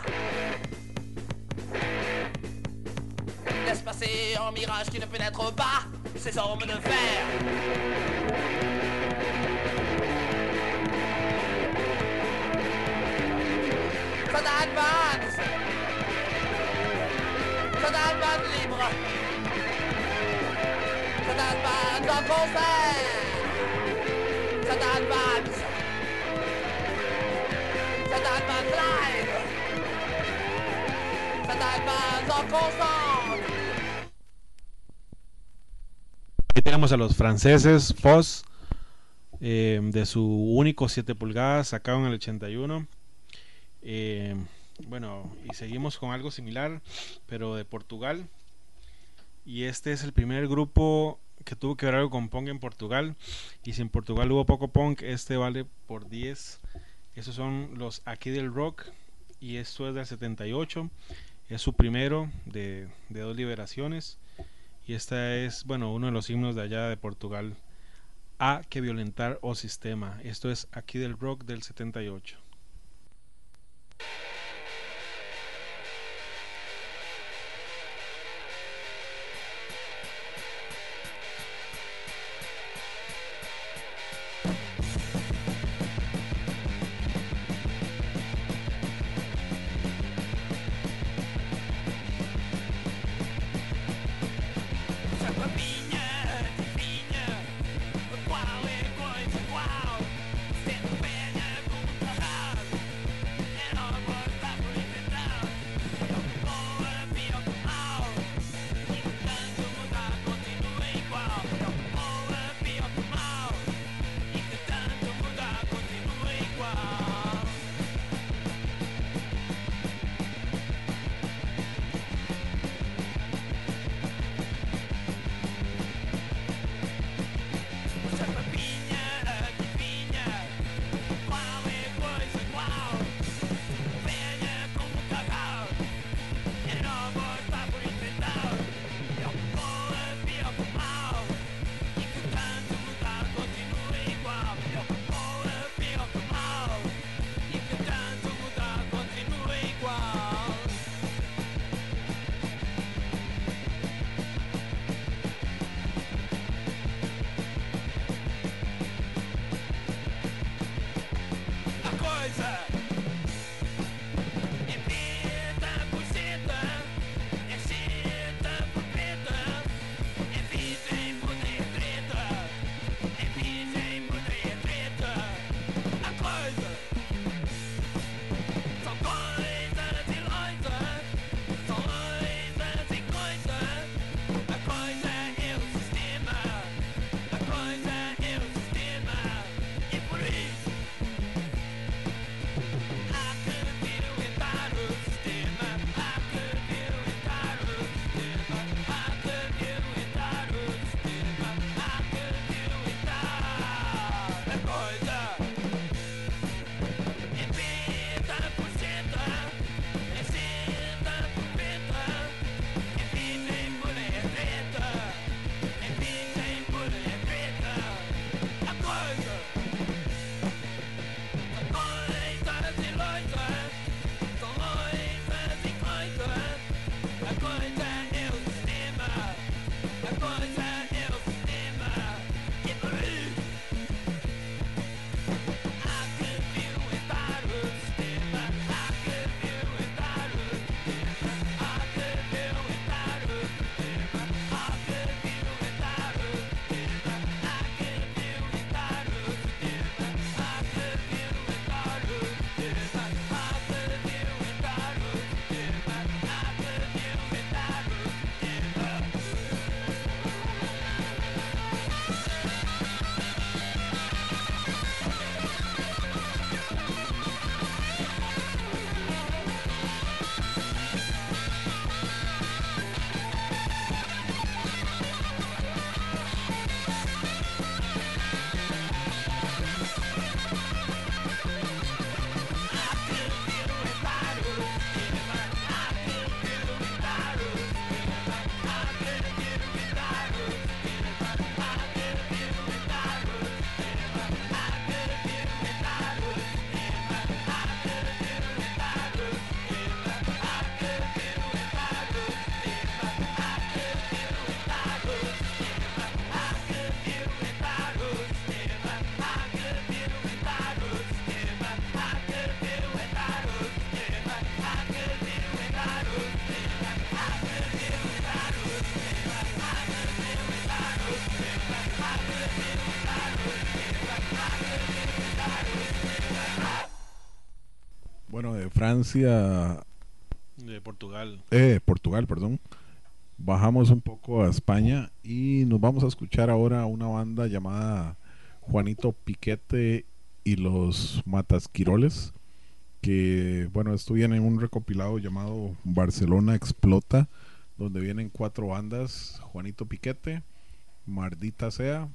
S9: Laisse passer un mirage qui ne pénètre pas ces ormes de fer. Satan Vance, Satan Vance libre, Satan Vance en concert, Satan Vance, Satan Vance live, Satan Vance en concert.
S3: Ahí tenemos a los franceses Foss, eh, de su único siete pulgadas sacado en el ochenta y uno. Eh, bueno, y seguimos con algo similar, pero de Portugal. Y este es el primer grupo que tuvo que ver algo con punk en Portugal. Y si en Portugal hubo poco punk, este vale por diez. Esos son los Aquí del Rock. Y esto es del setenta y ocho. Es su primero de, de dos liberaciones. Y esta es, bueno, uno de los himnos de allá de Portugal. A que violentar o sistema. Esto es Aquí del Rock del setenta y ocho.
S9: Qual é coisa igual? Sendo velha como um
S1: bueno, de Francia,
S3: De Portugal.
S1: eh, Portugal, perdón, bajamos un poco a España y nos vamos a escuchar ahora a una banda llamada Juanito Piquete y los Matasquiroles, que bueno, esto viene en un recopilado llamado Barcelona Explota, donde vienen cuatro bandas: Juanito Piquete, Mardita Sea,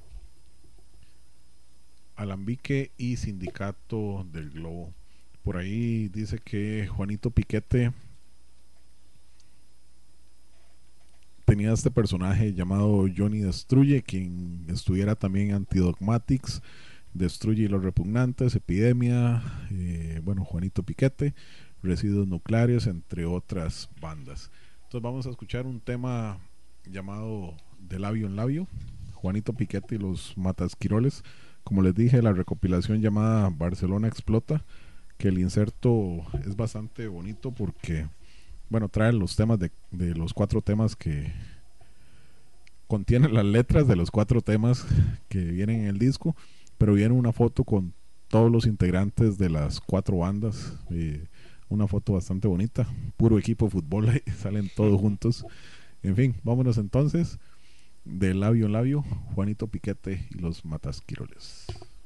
S1: Alambique y Sindicato del Globo. Por ahí dice que Juanito Piquete tenía este personaje llamado Johnny Destruye, quien estuviera también en Antidogmatics, Destruye y los Repugnantes, Epidemia, eh, bueno, Juanito Piquete, Residuos Nucleares, entre otras bandas. Entonces vamos a escuchar un tema llamado De Labio en Labio, Juanito Piquete y los Matasquiroles. Como les dije, la recopilación llamada Barcelona Explota, que el inserto es bastante bonito porque, bueno, trae los temas de, de los cuatro temas que contienen las letras de los cuatro temas que vienen en el disco, pero viene una foto con todos los integrantes de las cuatro bandas, eh, una foto bastante bonita, puro equipo de fútbol, salen todos juntos. En fin, vámonos entonces, de labio en labio, Juanito Piquete y los Matasquiroles.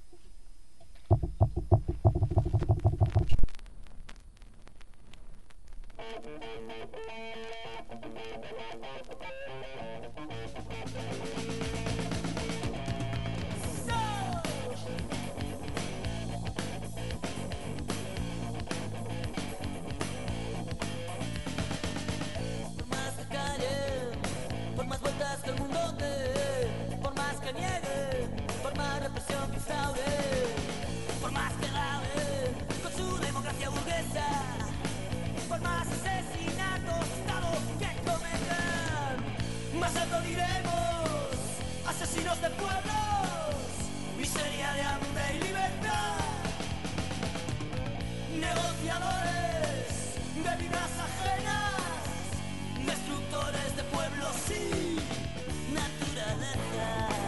S10: Por más que callen, por más vueltas que el mundo dé, por más que nieguen, por más represión que instaure, por más que graben con su democracia burguesa, por más asesinatos de Estado que cometan, más alto diremos, asesinos de pueblos, miseria de hambre y libertad, negociadores de vidas ajenas, destructores de pueblos y naturaleza.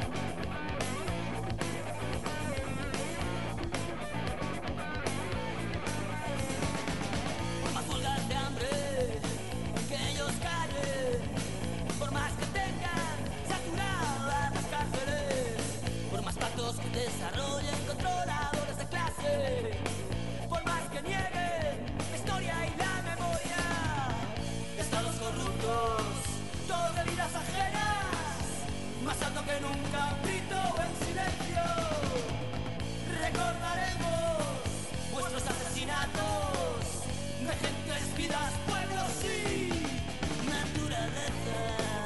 S10: Por más huelgas de hambre que ellos callen, por más que tengan saturadas las cárceles, por más pactos que desarrollen controladores de clase, por más que nieguen la historia y la memoria, estados corruptos, todos de vidas ajenas, más alto que nunca, un grito en silencio. Recordaremos vuestros asesinatos de gentes, vidas, pueblos y naturaleza.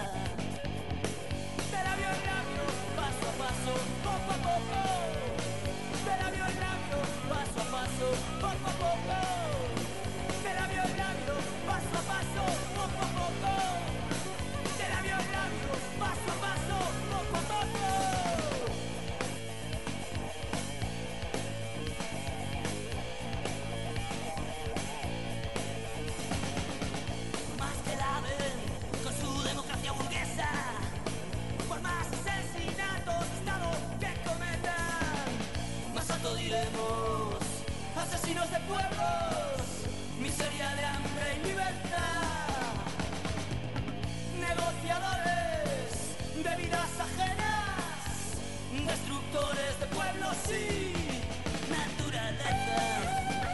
S10: De labio en labio, paso a paso, poco a poco. De labio en labio, paso a paso, poco a poco. De labio en labio, paso a paso, poco a poco. De labio en labio, paso a paso, poco a poco. Por más que laven con su democracia burguesa, por más asesinatos de Estado que cometan, más alto diremos, asesinos de pueblos, miseria de hambre y libertad, negociadores de vidas ajenas, destructores de pueblos y naturaleza.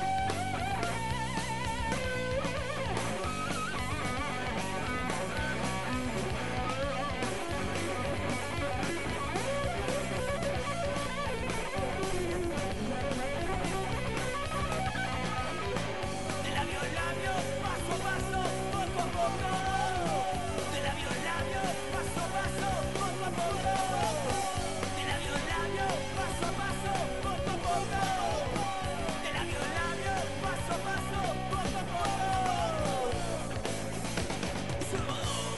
S10: De labio en labio, paso a paso, poco a poco. De labio en labio, paso a paso, poco a poco. De labio en labio, paso a paso, poco a poco. De labio en labio, paso a paso, poco a poco. Salvador.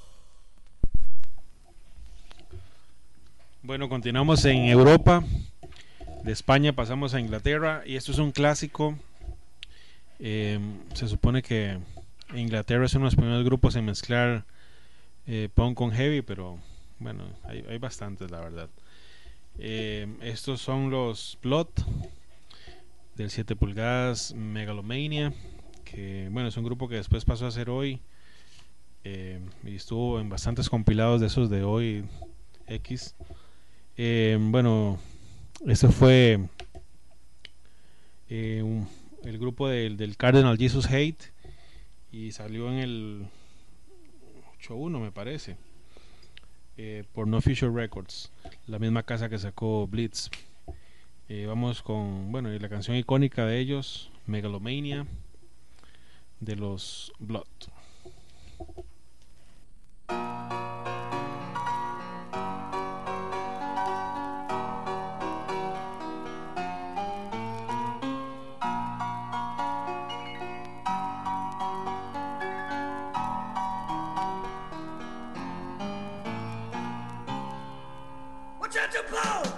S3: Bueno, continuamos en Europa. De España pasamos a Inglaterra y esto es un clásico. Eh, se supone que Inglaterra es uno de los primeros grupos en mezclar eh, punk con heavy, pero bueno, hay, hay bastantes, la verdad. Eh, estos son los Blood, del siete pulgadas, Megalomania, que bueno, es un grupo que después pasó a ser Hoy, eh, y estuvo en bastantes compilados de esos de Hoy X. Eh, bueno, eso fue eh, un, el grupo del, del Cardinal Jesus Hate, y salió en el ocho uno, me parece, eh, por No Future Records, la misma casa que sacó Blitz. Eh, vamos con, bueno, y la canción icónica de ellos, Megalomania, de los Blood.
S7: Watch out, you blow!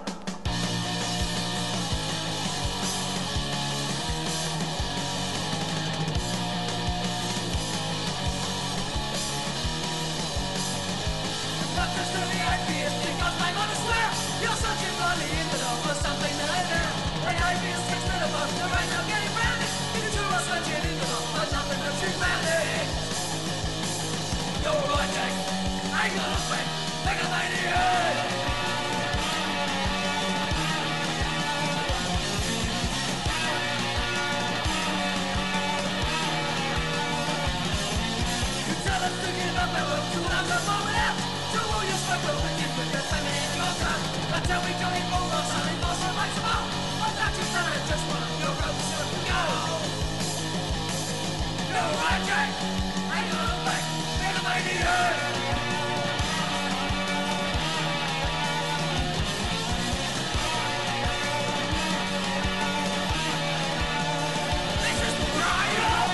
S7: Not just to the ideas, because I'm gonna swear you're searching bloody in the dark for something that I know. Like ideas, six to the bus, they're right now getting branded. You two are searching in the dark for nothing but you bandit. You're right, Jack. I ain't gonna fight. Make a maniac. You tell us to give up and we'll do it on the moment out. So will you struggle with it with your time and your time? Until we go in over, something more so much about. I'm not just trying, just one of your roads should go. You're right, Jack. I ain't gonna back. Make a maniac. This is Brian.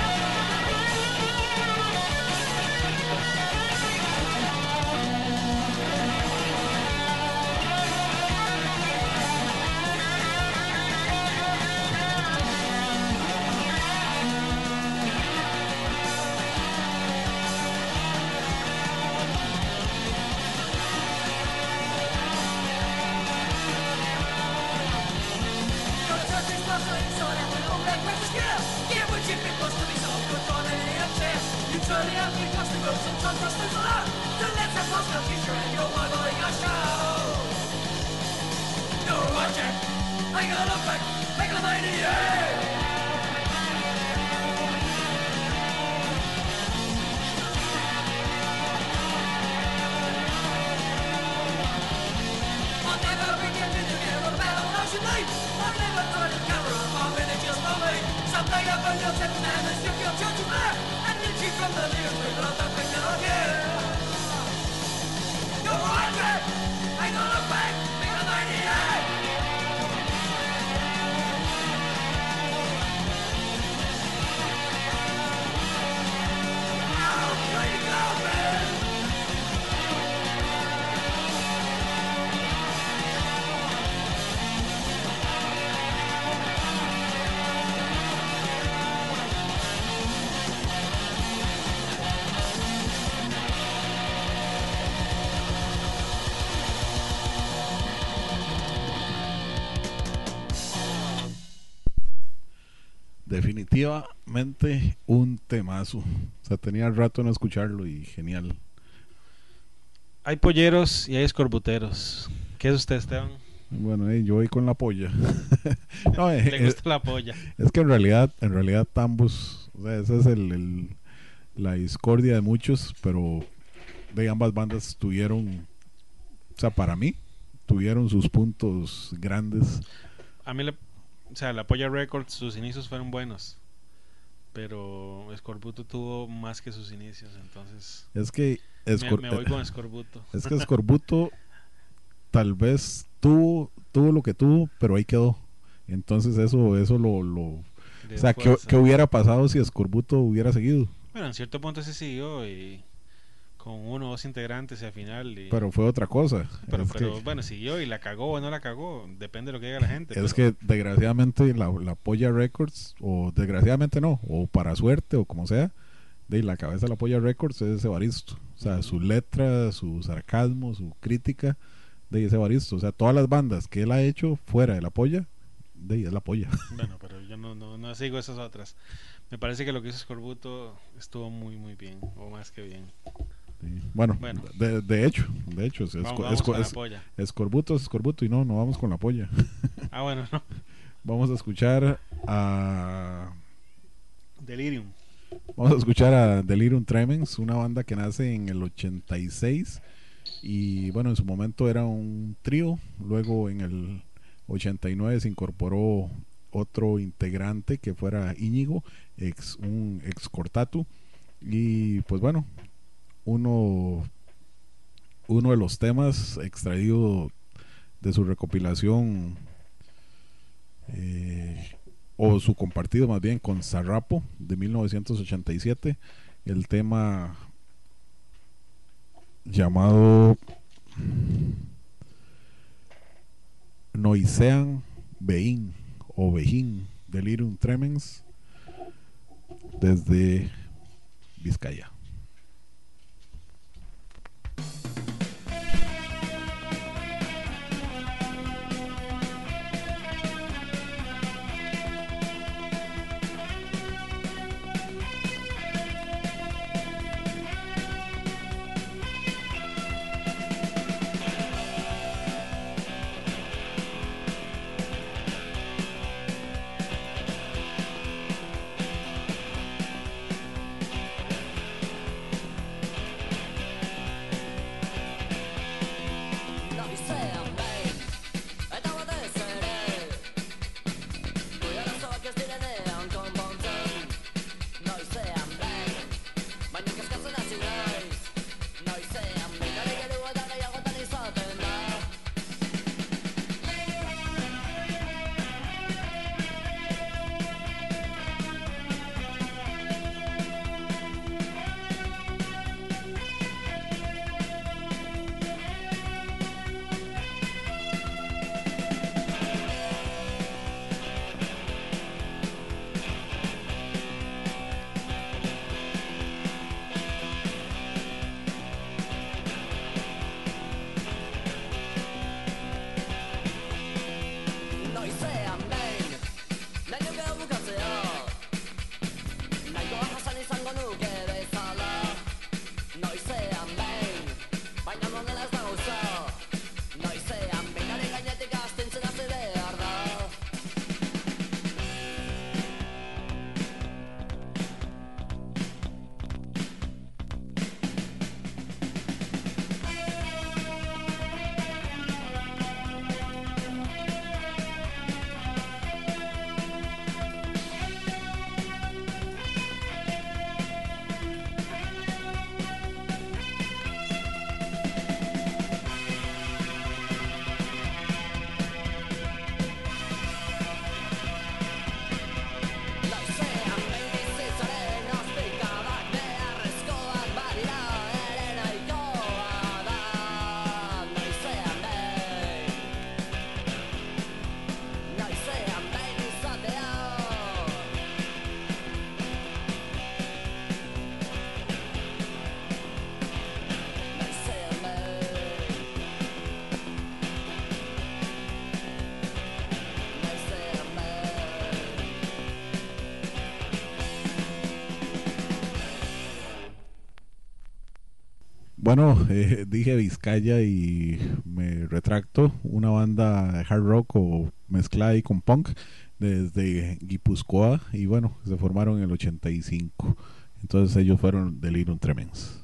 S1: Definitivamente un temazo. O sea, tenía rato no escucharlo y genial.
S3: Hay polleros y hay escorbuteros. ¿Qué es usted, Esteban?
S1: Bueno, eh, yo voy con la polla. No, eh,
S3: Le gusta la polla.
S1: Es que en realidad, en realidad ambos, o sea, esa es el, el- la discordia de muchos, pero de ambas bandas tuvieron, o sea, para mí, tuvieron sus puntos grandes.
S3: A mí, la, o sea, la Polla Records, sus inicios fueron buenos, pero Escorbuto tuvo más que sus inicios, entonces
S1: Es que
S3: me,
S1: Escor-
S3: me voy con Escorbuto.
S1: es que Escorbuto tal vez tuvo tuvo lo que tuvo, pero ahí quedó. Entonces eso eso lo, lo
S3: De
S1: o sea, ¿qué,
S3: fuerza.
S1: qué hubiera pasado si Escorbuto hubiera seguido?
S3: Bueno, en cierto punto se siguió y con uno o dos integrantes y al final. Y,
S1: Pero fue otra cosa.
S3: pero,
S1: es
S3: pero
S1: que,
S3: bueno, siguió y la cagó o no la cagó, depende de lo que diga la gente.
S1: es
S3: pero-
S1: que desgraciadamente la, la Polla Records, o desgraciadamente no, o para suerte o como sea, de la cabeza de la Polla Records es Evaristo. O sea,
S3: Ujú.
S1: su letra, su sarcasmo, su crítica de ese Evaristo. O sea, todas las bandas que él ha hecho fuera de la Polla de es la polla.
S3: Bueno, pero yo no, no, no sigo esas otras. Me parece que lo que hizo Escorbuto estuvo muy, muy bien, o más que bien.
S1: Sí. Bueno,
S3: Bueno.
S1: De, de hecho, de hecho, es,
S3: Vamos-
S1: esco-
S3: vamos
S1: esco-
S3: con la
S1: es-
S3: polla.
S1: escorbuto es escorbuto y no, no vamos con la polla.
S3: Ah, bueno, no.
S1: Vamos a escuchar a
S3: Delirium.
S1: vamos a escuchar a Delirium Tremens, una banda que nace en el ochenta y seis y bueno, en su momento era un trío, luego en el ochenta y nueve se incorporó otro integrante que fuera Íñigo, ex un ex Cortatu, y pues bueno, uno uno de los temas extraído de su recopilación eh, o su compartido más bien con Zarrapo de mil novecientos ochenta y siete, el tema llamado Noisean Bein o Bejín, Delirium Tremens, desde Vizcaya. Bueno, eh, dije Vizcaya y me retracto. Una banda de hard rock o mezclada ahí con punk desde Guipúzcoa y bueno, se formaron en el ochenta y cinco. Entonces ellos fueron Delirium Tremens.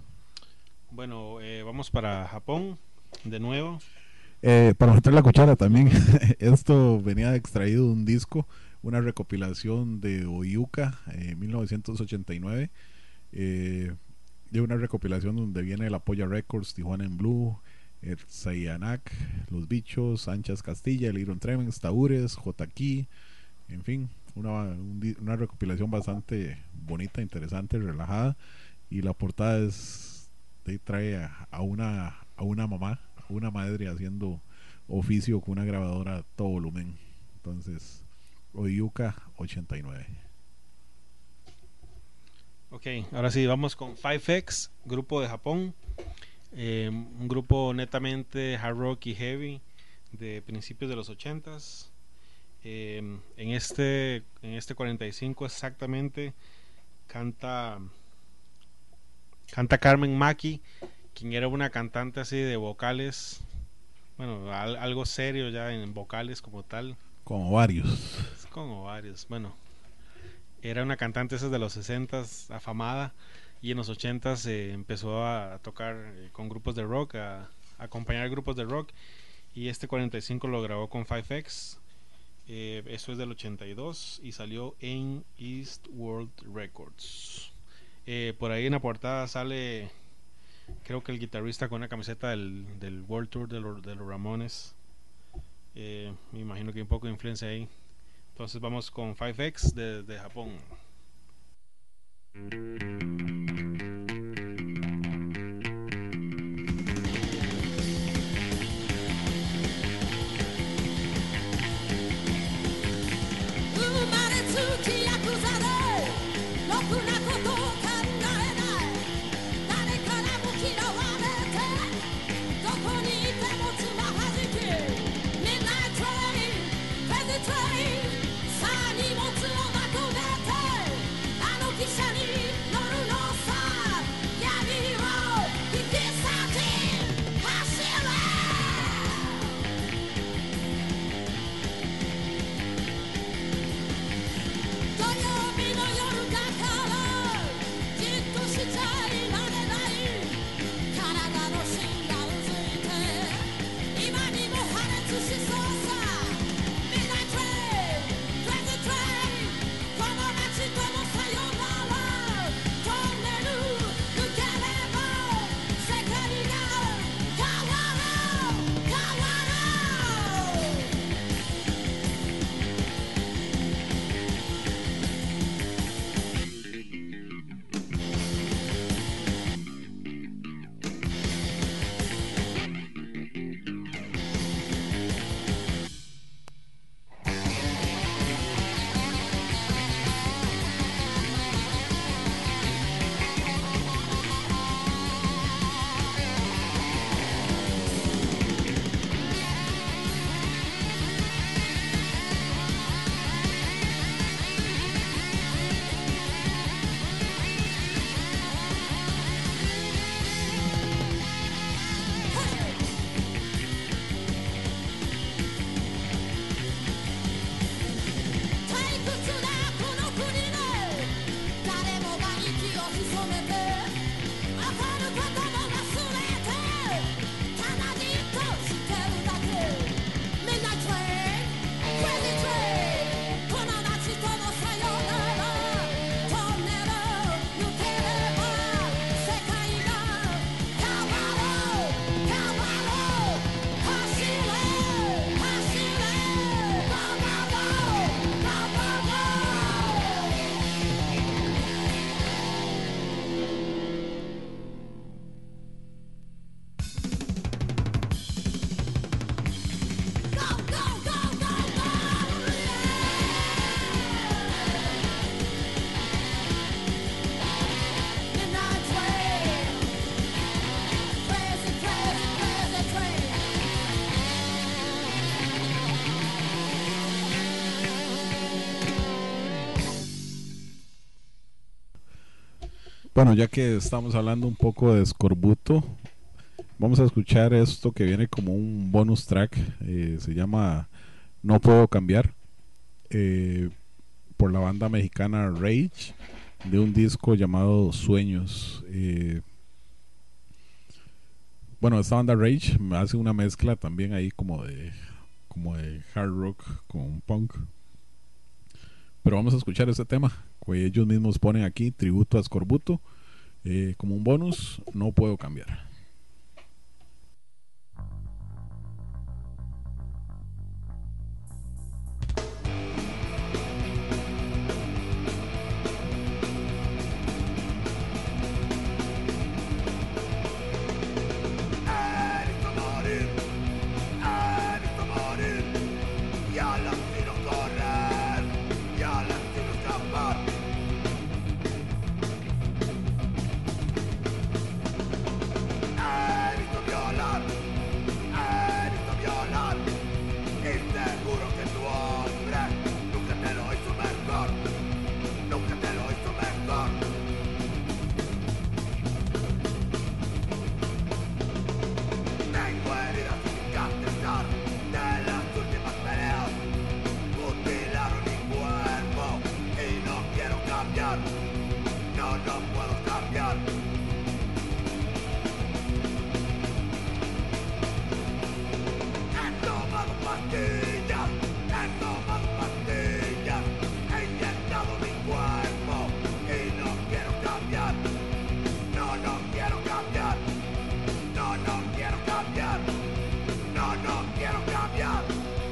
S3: Bueno, eh, vamos para Japón de nuevo.
S1: Eh, para meter la cuchara también, esto venía extraído de un disco, una recopilación de Oyuka en eh, mil novecientos ochenta y nueve. Eh, de una recopilación donde viene la Polla Records, Tijuana en Blue, el Sayanac, Los Bichos, Anchas Castilla, el Iron Tremens, Taúres, Jotaquí, en fin, una, un, una recopilación bastante bonita, interesante, relajada, y la portada es de, trae a, a una a una mamá, a una madre haciendo oficio con una grabadora a todo volumen. Entonces, Oyuka ochenta y nueve.
S3: Ok, ahora sí, vamos con Five X, grupo de Japón, eh, un grupo netamente hard rock y heavy de principios de los ochentas. Eh, en este en este cuarenta y cinco exactamente canta canta Carmen Maki, quien era una cantante así de vocales, bueno, al, algo serio ya en vocales como tal,
S1: Como varios.
S3: como varios, bueno, era una cantante esas de los sesentas afamada, y en los ochentas eh, empezó a, a tocar eh, con grupos de rock, a, a acompañar grupos de rock, y este cuarenta y cinco lo grabó con five X. Eh, eso es del ochenta y dos y salió en East World Records. Eh, por ahí en la portada sale, creo que el guitarrista con una camiseta del, del World Tour de, lo, de los Ramones. Eh, me imagino que hay un poco de influencia ahí. Entonces vamos con five X de, de Japón.
S1: Bueno, ya que estamos hablando un poco de Escorbuto, vamos a escuchar esto que viene como un bonus track. Eh, se llama No Puedo Cambiar, eh, por la banda mexicana Rage, de un disco llamado Sueños. Eh, bueno, esta banda Rage hace una mezcla también ahí como de como de hard rock con punk. Pero vamos a escuchar este tema que ellos mismos ponen aquí, tributo a Escorbuto, eh, como un bonus. No Puedo Cambiar.
S4: He visto morir, no puedo cambiar. He tomado pastillas, he tomado pastillas, he inyectado mi cuerpo y no quiero cambiar. No, no quiero cambiar. No, no quiero cambiar. No, no quiero cambiar.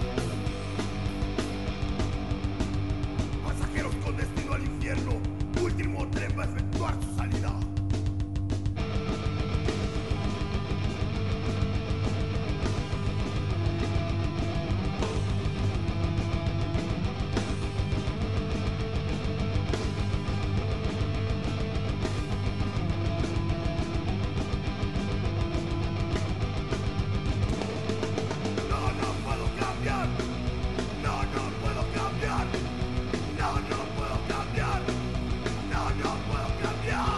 S4: Pasajeros con destino al infierno, último tren va a efectuar su salida. No, no puedo cambiar. No, no puedo cambiar. No, no puedo cambiar. No, no puedo cambiar.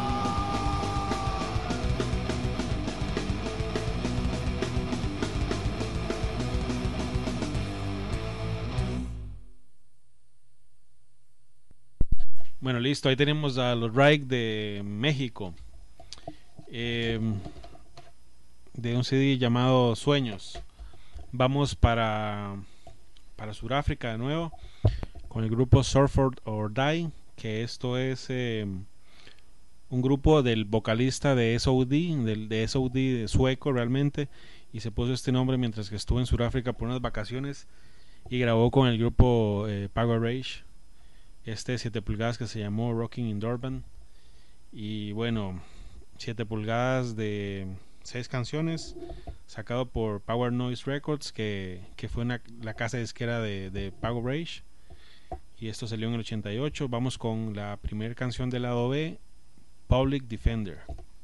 S3: Bueno, listo, ahí tenemos a los Reich de México, eh, de un C D llamado Sueños. Vamos para, para Sudáfrica de nuevo, con el grupo Surford or Die, que esto es eh, un grupo del vocalista de S O D, del, de S O D de sueco realmente, y se puso este nombre mientras que estuvo en Sudáfrica por unas vacaciones y grabó con el grupo eh, Power Rage este siete pulgadas que se llamó Rocking in Durban. Y bueno, siete pulgadas de seis canciones, sacado por Power Noise Records, que, que fue una, la casa disquera de, de Power Rage, y esto salió en el ochenta y ocho. Vamos con la primera canción del lado B, Public Defender.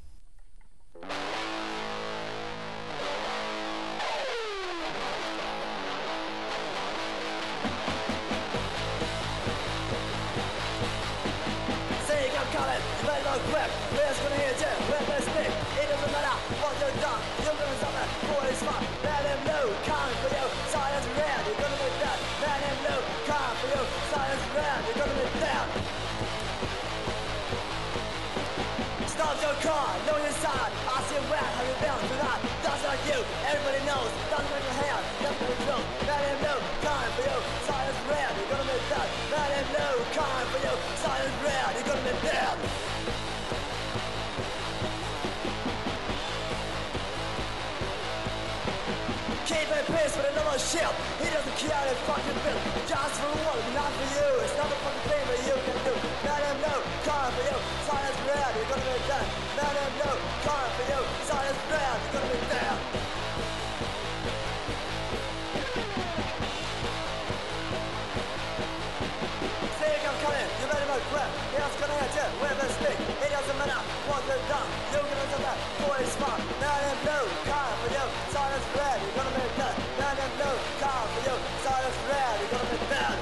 S10: Say I'm coming, you better not grab. Where's gonna hit you? Where there's stick. It doesn't matter what you've done. You're gonna suffer for his fun. Let him know, coming for you. Silence red, you're gonna be dead. Let him know, coming for you. Silence red, you're gonna be dead. Stop your car, know your side. I see where have you been tonight? That's like you, everybody knows. Doesn't make your hair, nothing to do. Let him know, coming for you. Silence red, you're gonna be dead. Let him know, coming for you. Silence red, you're gonna be dead. Keep in peace with another ship. He doesn't care a fucking bit. Just for one, not for you. It's not a fucking thing that you can do. Let him know, coming for you. Silence red, you're gonna be dead. Let him know, coming for you. Silence red, you're gonna be dead. Think I'm coming, you better not grab. It's gonna hit you with a stick. It doesn't matter what you've done. You're gonna do that for his fun. Let him know, coming for you. Silence red, you're gonna be dead. Let him know, coming for you. Silence red, you're gonna be dead.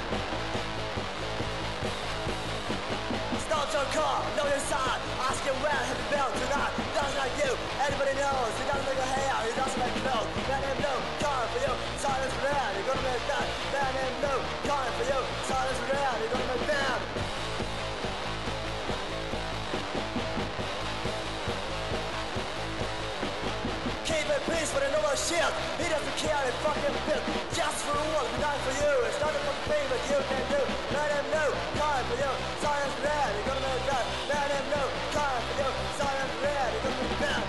S10: Start your car, know your side. Ask him where have you been tonight. Doesn't like you, everybody knows. He doesn't make a hair, he doesn't make clothes. Let him know, coming for you. Silence red, you're gonna be dead. Let him know, coming for you. Silence red, you're gonna be dead. Keep it peace with another shit. He doesn't care a fucking bit. Just for one, not for you. It's not a fucking thing that you can do. Let him know, coming for you. Silence red, you're gonna be dead. Let him know, coming for you. Silence red, you're gonna be dead.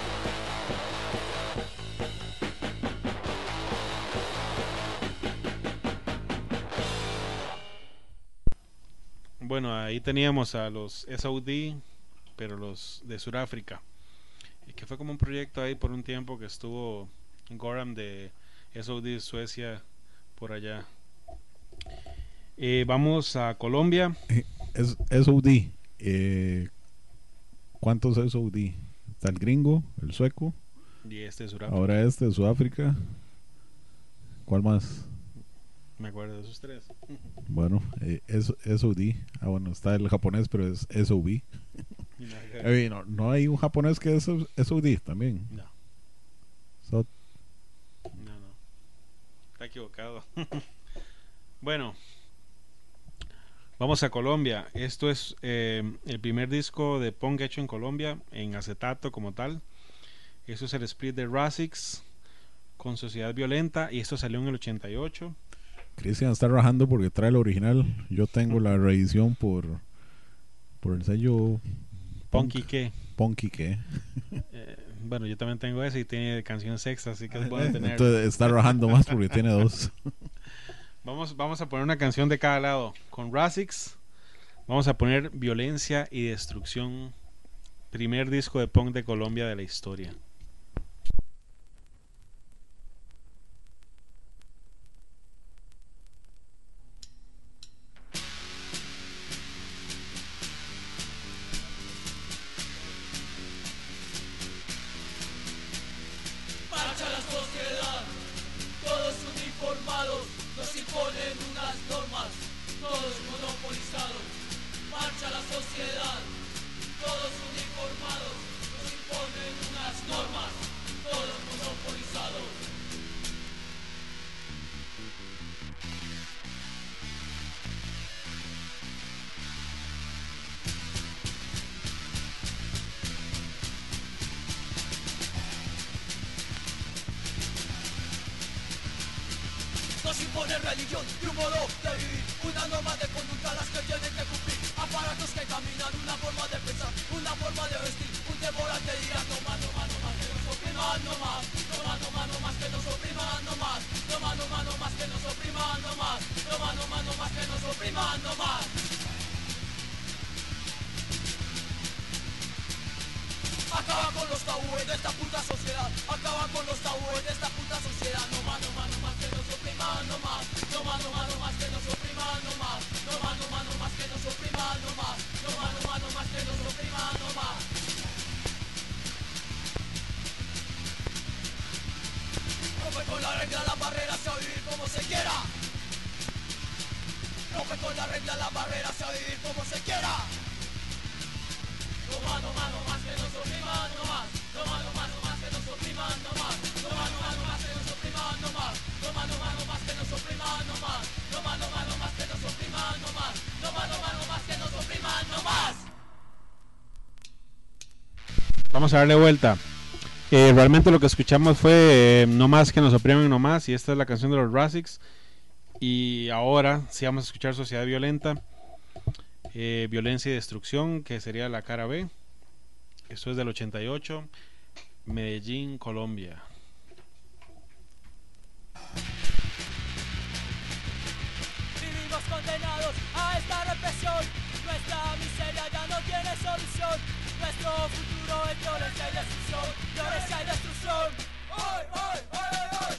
S3: Bueno, ahí teníamos a los S O D, pero los de Sudáfrica, y que fue como un proyecto ahí por un tiempo que estuvo Goram de S O D Suecia por allá. Eh, vamos a Colombia.
S1: Eh, es S O D. Eh, ¿Cuántos S O D? Está el gringo, el sueco.
S3: Y este de Sudáfrica.
S1: Ahora este de Sudáfrica. ¿Cuál más?
S3: Me acuerdo de esos tres.
S1: Bueno, eh, es S O D. Ah, bueno, está el japonés, pero es S O B. Eh, no, no hay un japonés que es S O D también.
S3: No.
S1: So,
S3: No, no. Está equivocado. Bueno, Vamos a Colombia. Esto es eh, el primer disco de punk hecho en Colombia, en acetato como tal. Esto es el split de Razix con Sociedad Violenta, y esto salió en el ochenta y ocho.
S1: Cristian está rajando porque trae el original. Yo tengo la reedición por por el sello
S3: Punky que.
S1: Punky que.
S3: Eh, bueno, yo también tengo ese y tiene canciones extras, así que es bueno tener.
S1: Entonces está rajando más porque tiene dos.
S3: Vamos, vamos a poner una canción de cada lado. Con Razix vamos a poner Violencia y Destrucción, primer disco de punk de Colombia de la historia.
S7: Marcha la sociedad, todos uniformados, nos imponen unas normas, todos monopolizados. Marcha la sociedad, todos uniformados, nos imponen unas normas, todos monopolizados. Nos impone religión y un modo de vivir, una norma de conducta las que tienen que cumplir, aparatos que caminan, una forma de pensar, una forma de vestir, un temor al que dirán no más, no más, no más, que nos opriman, no más, no más, no más, no más, que nos opriman, no más, no más, no más, no más, que nos opriman, no más, no más, no más, no más, que nos opriman, no más. Acaba con los tabúes de esta puta sociedad, acaba con los tabúes de esta puta sociedad, no más, no más, no más, que nos opriman, no más, no más, no más, no más, que nos opriman, no más, no más, no más, no más, que nos opriman, no más, no más, no más, no más, que nos opriman, no más. Rompe con la regla, las barreras, a vivir como se quiera. Rompe con la regla, las barreras, a vivir como se quiera. No más, no más, no más, que nos opriman, no más. No más, no más, no más, que nos opriman, no más. No más, no más, no más, que nos opriman, no más. No más, no más, no más, que nos opriman, no más. No más, no más, no más, que nos opriman, no más. No más, no más, no más, que nos opriman, no más.
S3: Vamos a darle vuelta. Eh, realmente lo que escuchamos fue eh, No más que nos opriman, no más, y esta es la canción de los Razix. Y ahora sí vamos a escuchar Sociedad Violenta, eh, Violencia y Destrucción, que sería la cara B. Esto es del ochenta y ocho, Medellín, Colombia.
S10: Vivimos condenados a esta represión. Nuestra miseria ya no tiene solución. Nuestro futuro es violencia y destrucción. Violencia y destrucción. ¡Hoy, hoy, hoy, hoy!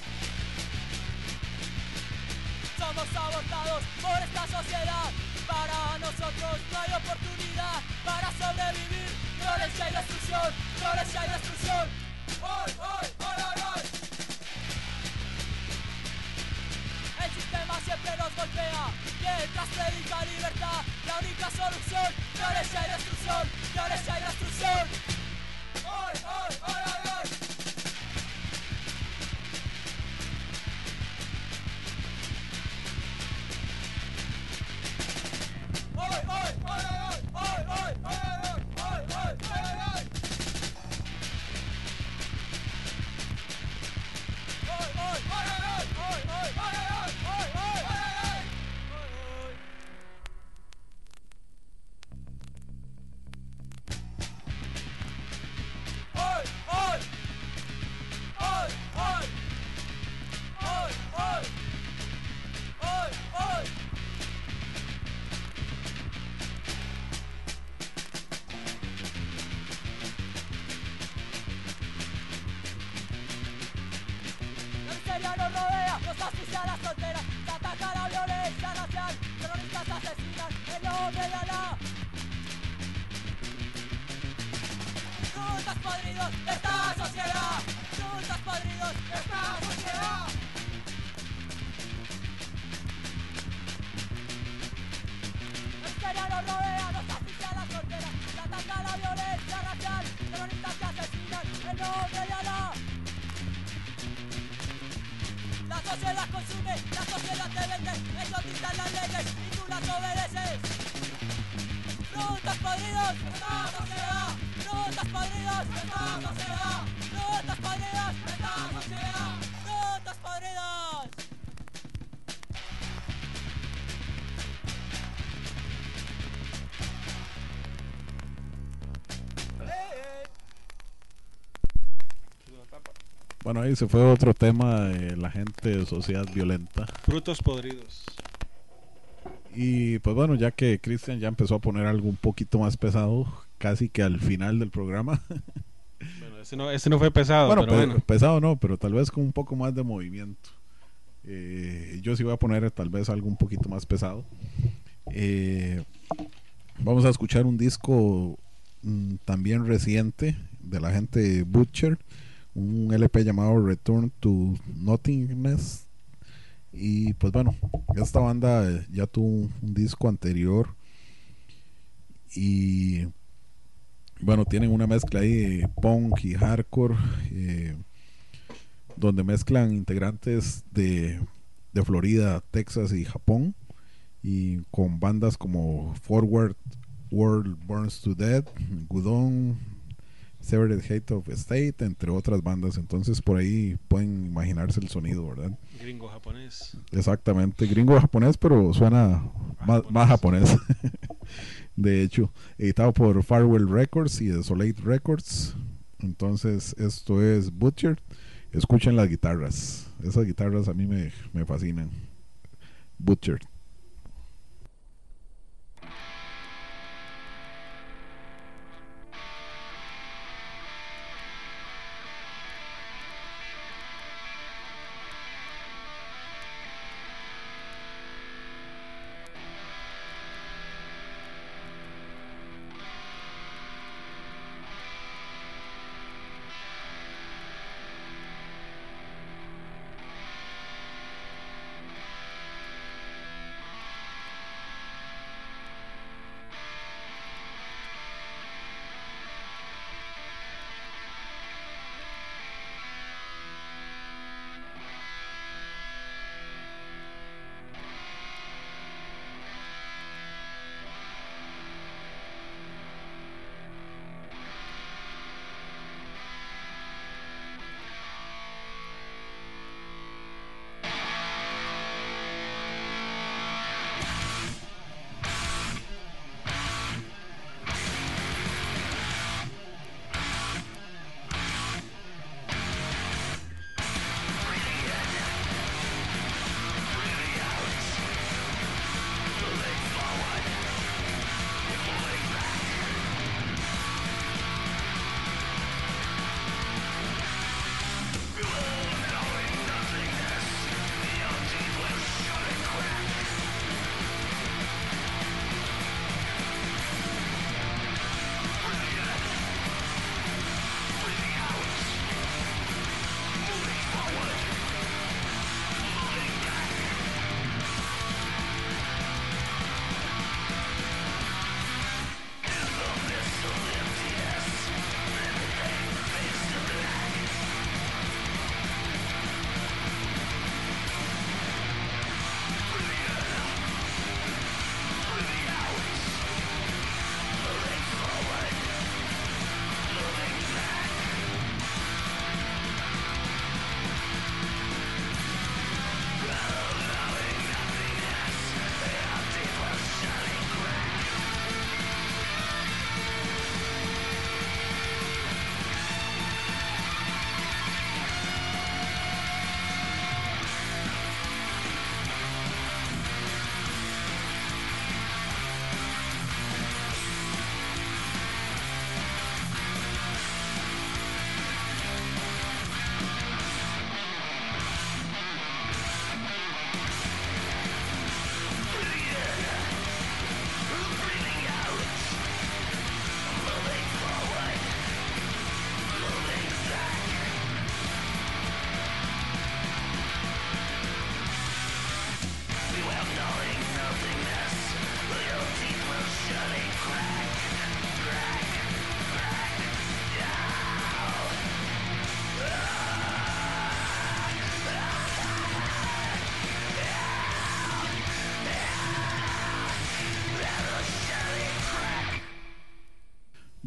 S10: Somos abortados por esta sociedad. Para nosotros no hay oportunidad para sobrevivir. Violencia y destrucción. Violencia y destrucción. ¡Hoy, hoy, hoy, hoy, hoy! El sistema siempre nos golpea, mientras predica libertad, la única solución, violencia y destrucción, violencia y destrucción. ¡Hoy, hoy, hoy, hoy, hoy! ¡Hoy, hoy, hoy, hoy, hoy, hoy, hoy, hoy, hoy, hoy, hoy, hoy! ¡Hoy, hoy, hoy, hoy, hoy, hoy, hoy, hoy, hoy, hoy! miseria nos rodea, nos asfixia las fronteras, se ataca la violencia racial, terroristas asesinan en nombre de Alá. Tú estás podridos de esta sociedad, tú estás podridos de esta sociedad. La miseria nos rodea, nos asfixia las fronteras, se ataca la violencia racial, terroristas que asesinan en nombre de Alá. La sociedad consume, la sociedad te vende, ellos dictan las leyes y tú las obedeces. Frutos podridos, todo se da. Frutos podridos, todo se da. Frutos podridos, todo se da. Frutos podridos.
S1: Bueno, ahí se fue otro tema de la gente de sociedad violenta.
S3: Frutos podridos.
S1: Y pues bueno, ya que Cristian ya empezó a poner algo un poquito más pesado, casi que al final del programa.
S3: Bueno, ese no, ese no fue pesado,
S1: bueno,
S3: pero
S1: pe-
S3: bueno.
S1: pesado no, pero tal vez con un poco más de movimiento. Eh, yo sí voy a poner tal vez algo un poquito más pesado. Eh, vamos a escuchar un disco mm, también reciente de la gente de Butcher, un L P llamado Return to Nothingness. Y pues bueno, esta banda eh, ya tuvo un, un disco anterior y bueno, tienen una mezcla ahí de punk y hardcore, eh, donde mezclan integrantes de, de Florida, Texas y Japón, y con bandas como Forward World Burns to Death, Gudon, Severed Hate of State, entre otras bandas. Entonces por ahí pueden imaginarse el sonido, ¿verdad?
S3: Gringo japonés.
S1: Exactamente, gringo japonés, pero suena más, más japonés. De hecho, editado por Farewell Records y Desolate Records. Entonces esto es Butcher. Escuchen las guitarras, esas guitarras a mí me, me fascinan. Butcher.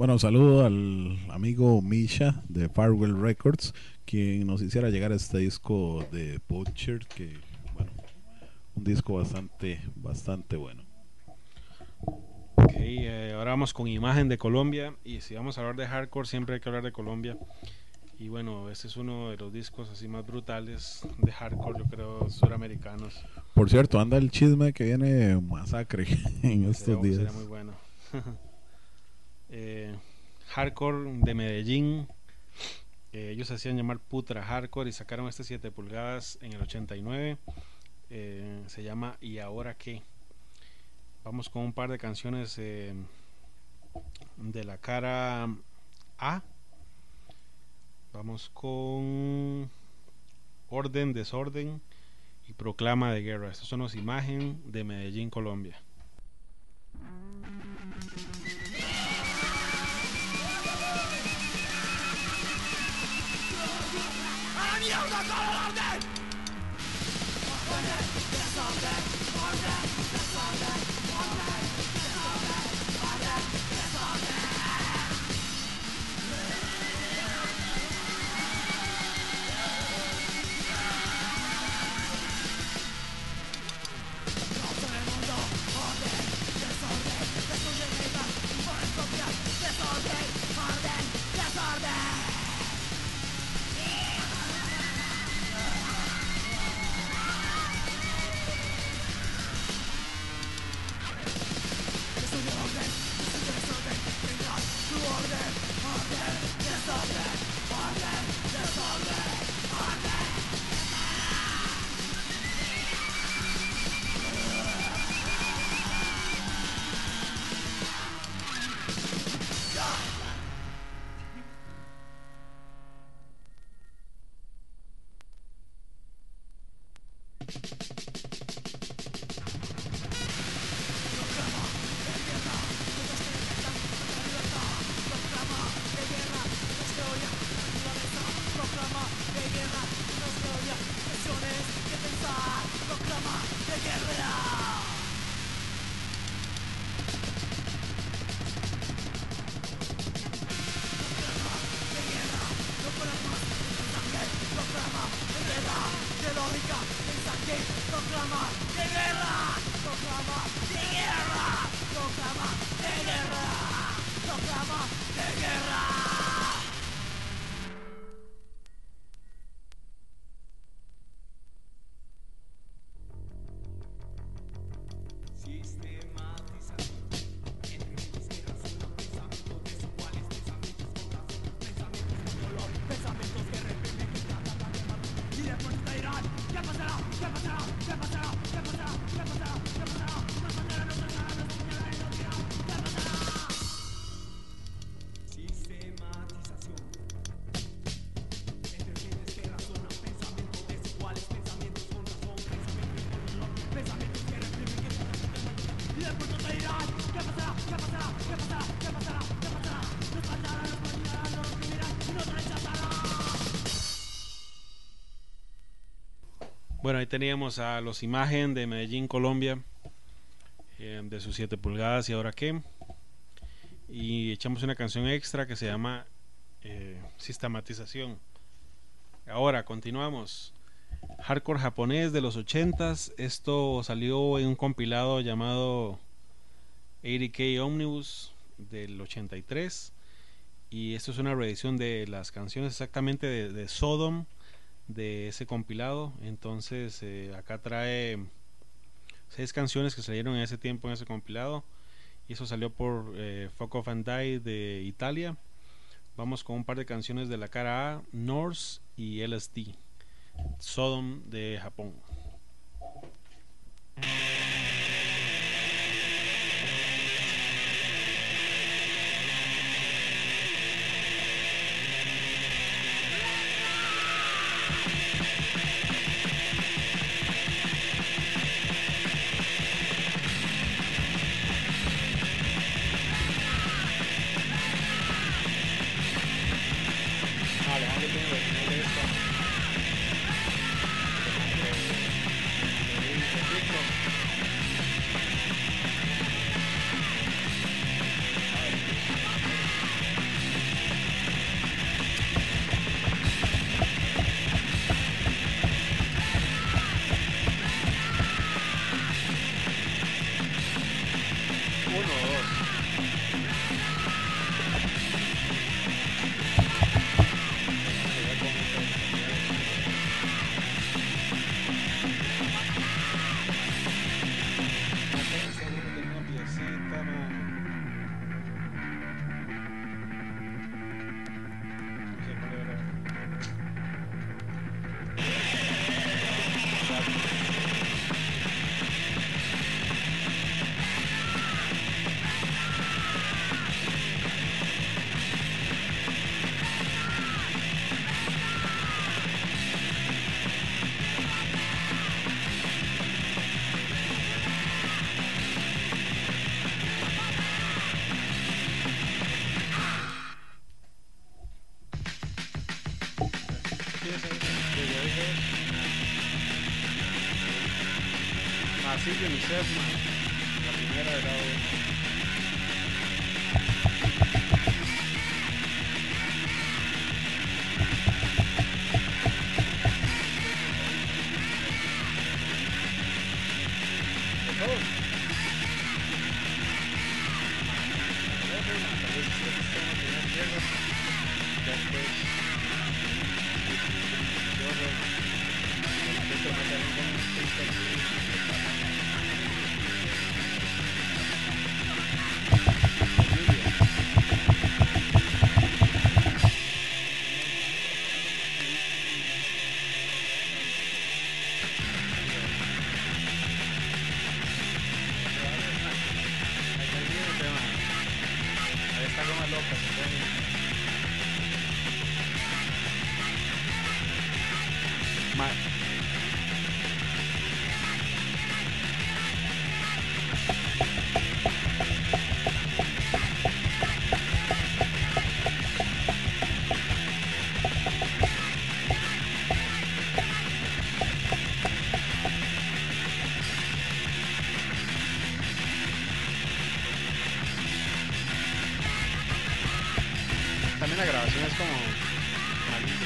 S1: Bueno, saludo al amigo Misha de Farwell Records, quien nos hiciera llegar este disco de Butcher, que bueno, un disco bastante, bastante bueno.
S3: Ok, eh, ahora vamos con Imagen de Colombia, y si vamos a hablar de hardcore siempre hay que hablar de Colombia. Y bueno, este es uno de los discos así más brutales de hardcore, yo creo, suramericanos.
S1: Por cierto, anda el chisme que viene Masacre en estos
S3: Sería,
S1: días.
S3: sería muy bueno. eh, hardcore de Medellín. Eh, ellos se hacían llamar Putra Hardcore y sacaron este siete pulgadas en el ochenta y nueve. Eh, se llama ¿Y ahora qué? Vamos con un par de canciones eh, de la cara A. Vamos con Orden, Desorden y Proclama de Guerra. Estos son los Imagen de Medellín, Colombia. Bueno, ahí teníamos a los Imagen de Medellín, Colombia, eh, de sus siete pulgadas y ahora qué. Y echamos una canción extra que se llama eh, Sistematización. Ahora continuamos. Hardcore japonés de los ochentas. Esto salió en un compilado llamado ochenta K Omnibus del ochenta y tres. Y esto es una reedición de las canciones exactamente de, de Sodom, de ese compilado. Entonces eh, acá trae seis canciones que salieron en ese tiempo en ese compilado, y eso salió por eh, Fuck Off and Die de Italia. Vamos con un par de canciones de la cara A, Norse y L S D, Sodom de Japón. Alejandro tiene versiones de esto. así UNICEF, man. La primera del lado B. También la grabación es como malita.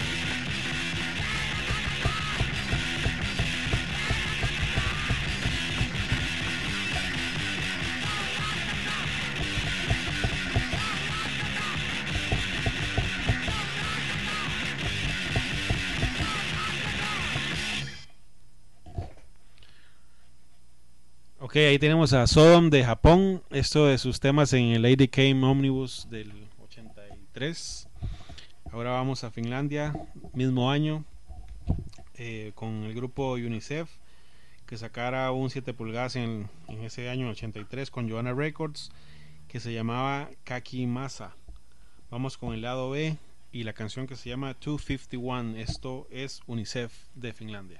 S3: Ok, ahí tenemos a Sodom de Japón. Esto de sus temas en el Lady Came Omnibus del ochenta y tres. Ahora vamos a Finlandia, mismo año, eh, con el grupo UNICEF, que sacara un siete pulgadas en, en ese año ochenta y tres con Joanna Records, que se llamaba Kakimasa. Vamos con el lado B y la canción que se llama doscientos cincuenta y uno. Esto es UNICEF de Finlandia.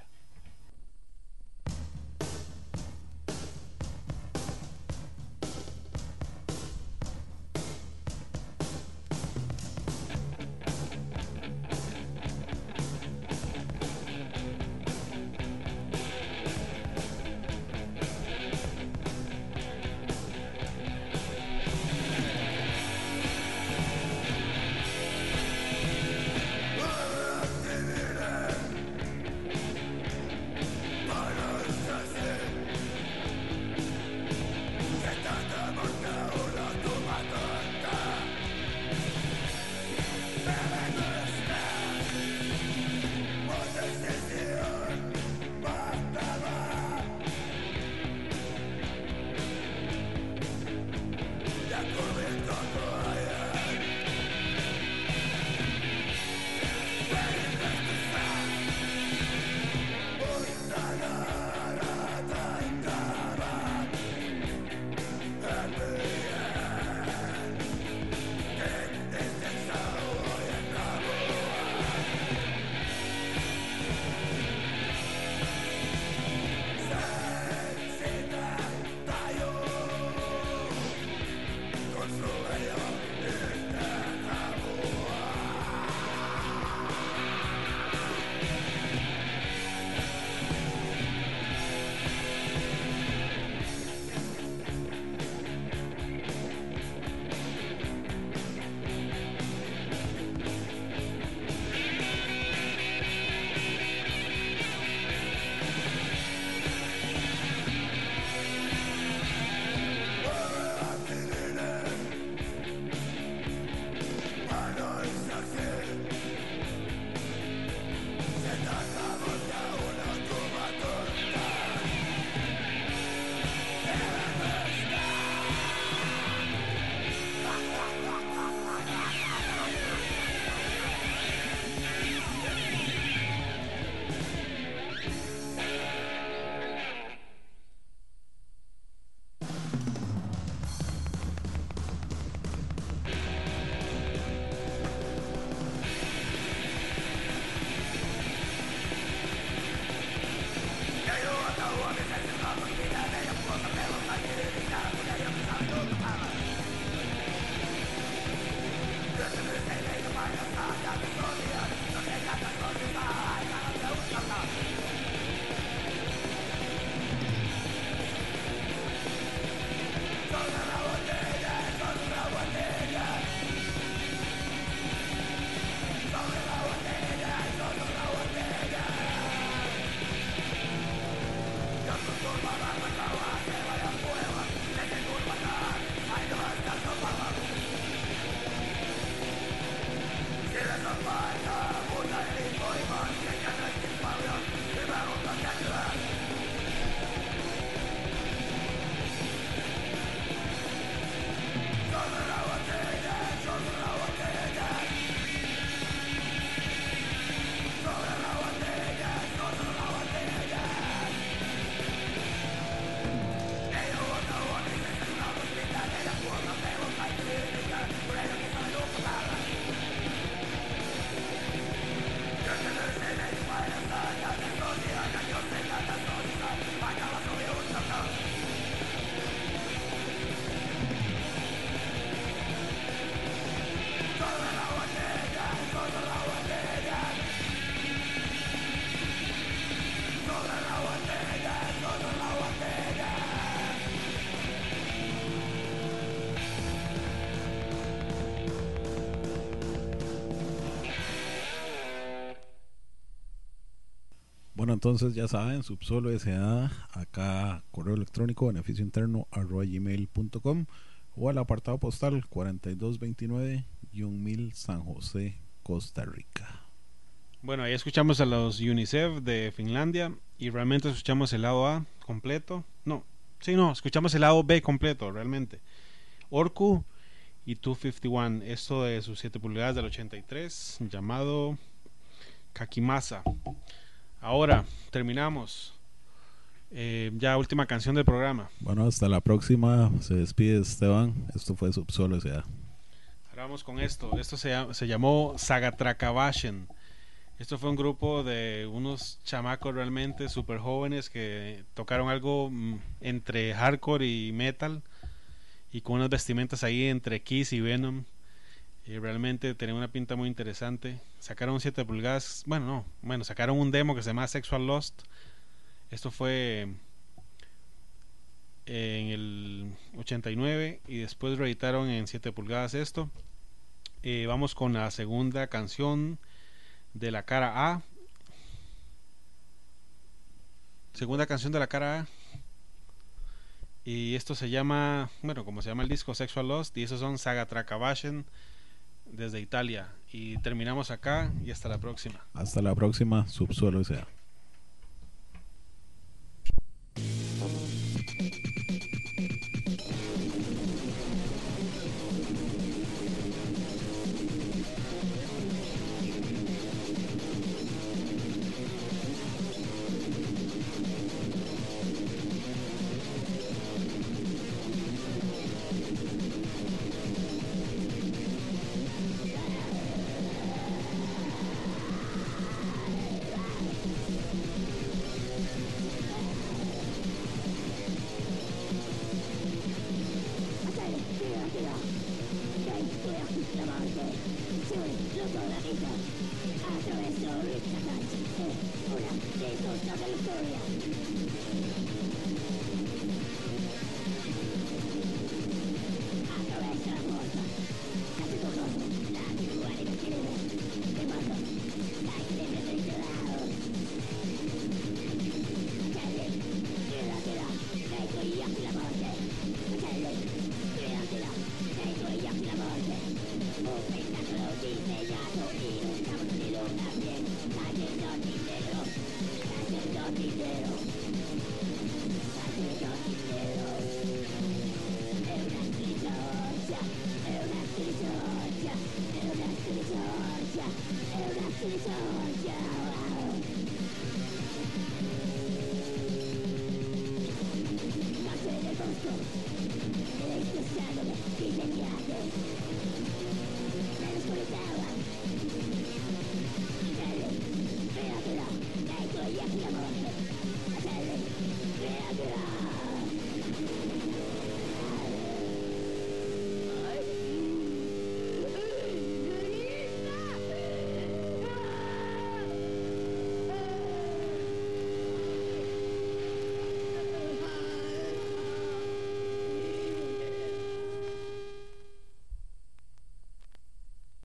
S4: Thank
S1: Bueno, entonces ya saben, Subsolo S A, acá correo electrónico beneficio interno arroba gmail punto com o al apartado postal cuarenta y dos veintinueve mil San José, Costa Rica.
S3: Bueno, ahí escuchamos a los UNICEF de Finlandia y realmente escuchamos el lado A completo. No, sí, no, escuchamos el lado B completo, realmente. Orku y doscientos cincuenta y uno, esto de sus siete pulgadas del ochenta y tres, llamado Kakimasa. Ahora, terminamos. Eh, ya última canción del programa.
S1: Bueno, hasta la próxima. Se despide Esteban. Esto fue Subsolo S A.
S3: Ahora vamos con esto. Esto se, se llamó Sagatracabashen. Esto fue un grupo de unos chamacos realmente súper jóvenes que tocaron algo mm, entre hardcore y metal y con unas vestimentas ahí entre Kiss y Venom. Y realmente tenían una pinta muy interesante. Sacaron siete pulgadas. Bueno, no. Bueno, sacaron un demo que se llama Sexual Lost. Esto fue en el ochenta y nueve y después reeditaron en siete pulgadas esto. Eh, vamos con la segunda canción de la cara A. Segunda canción de la cara A. Y esto se llama, bueno, como se llama el disco, Sexual Lost. Y esos son Sagatracabashen desde Italia. Y terminamos acá y hasta la próxima.
S1: Hasta la próxima, Subsuelo S A.
S11: Let's go.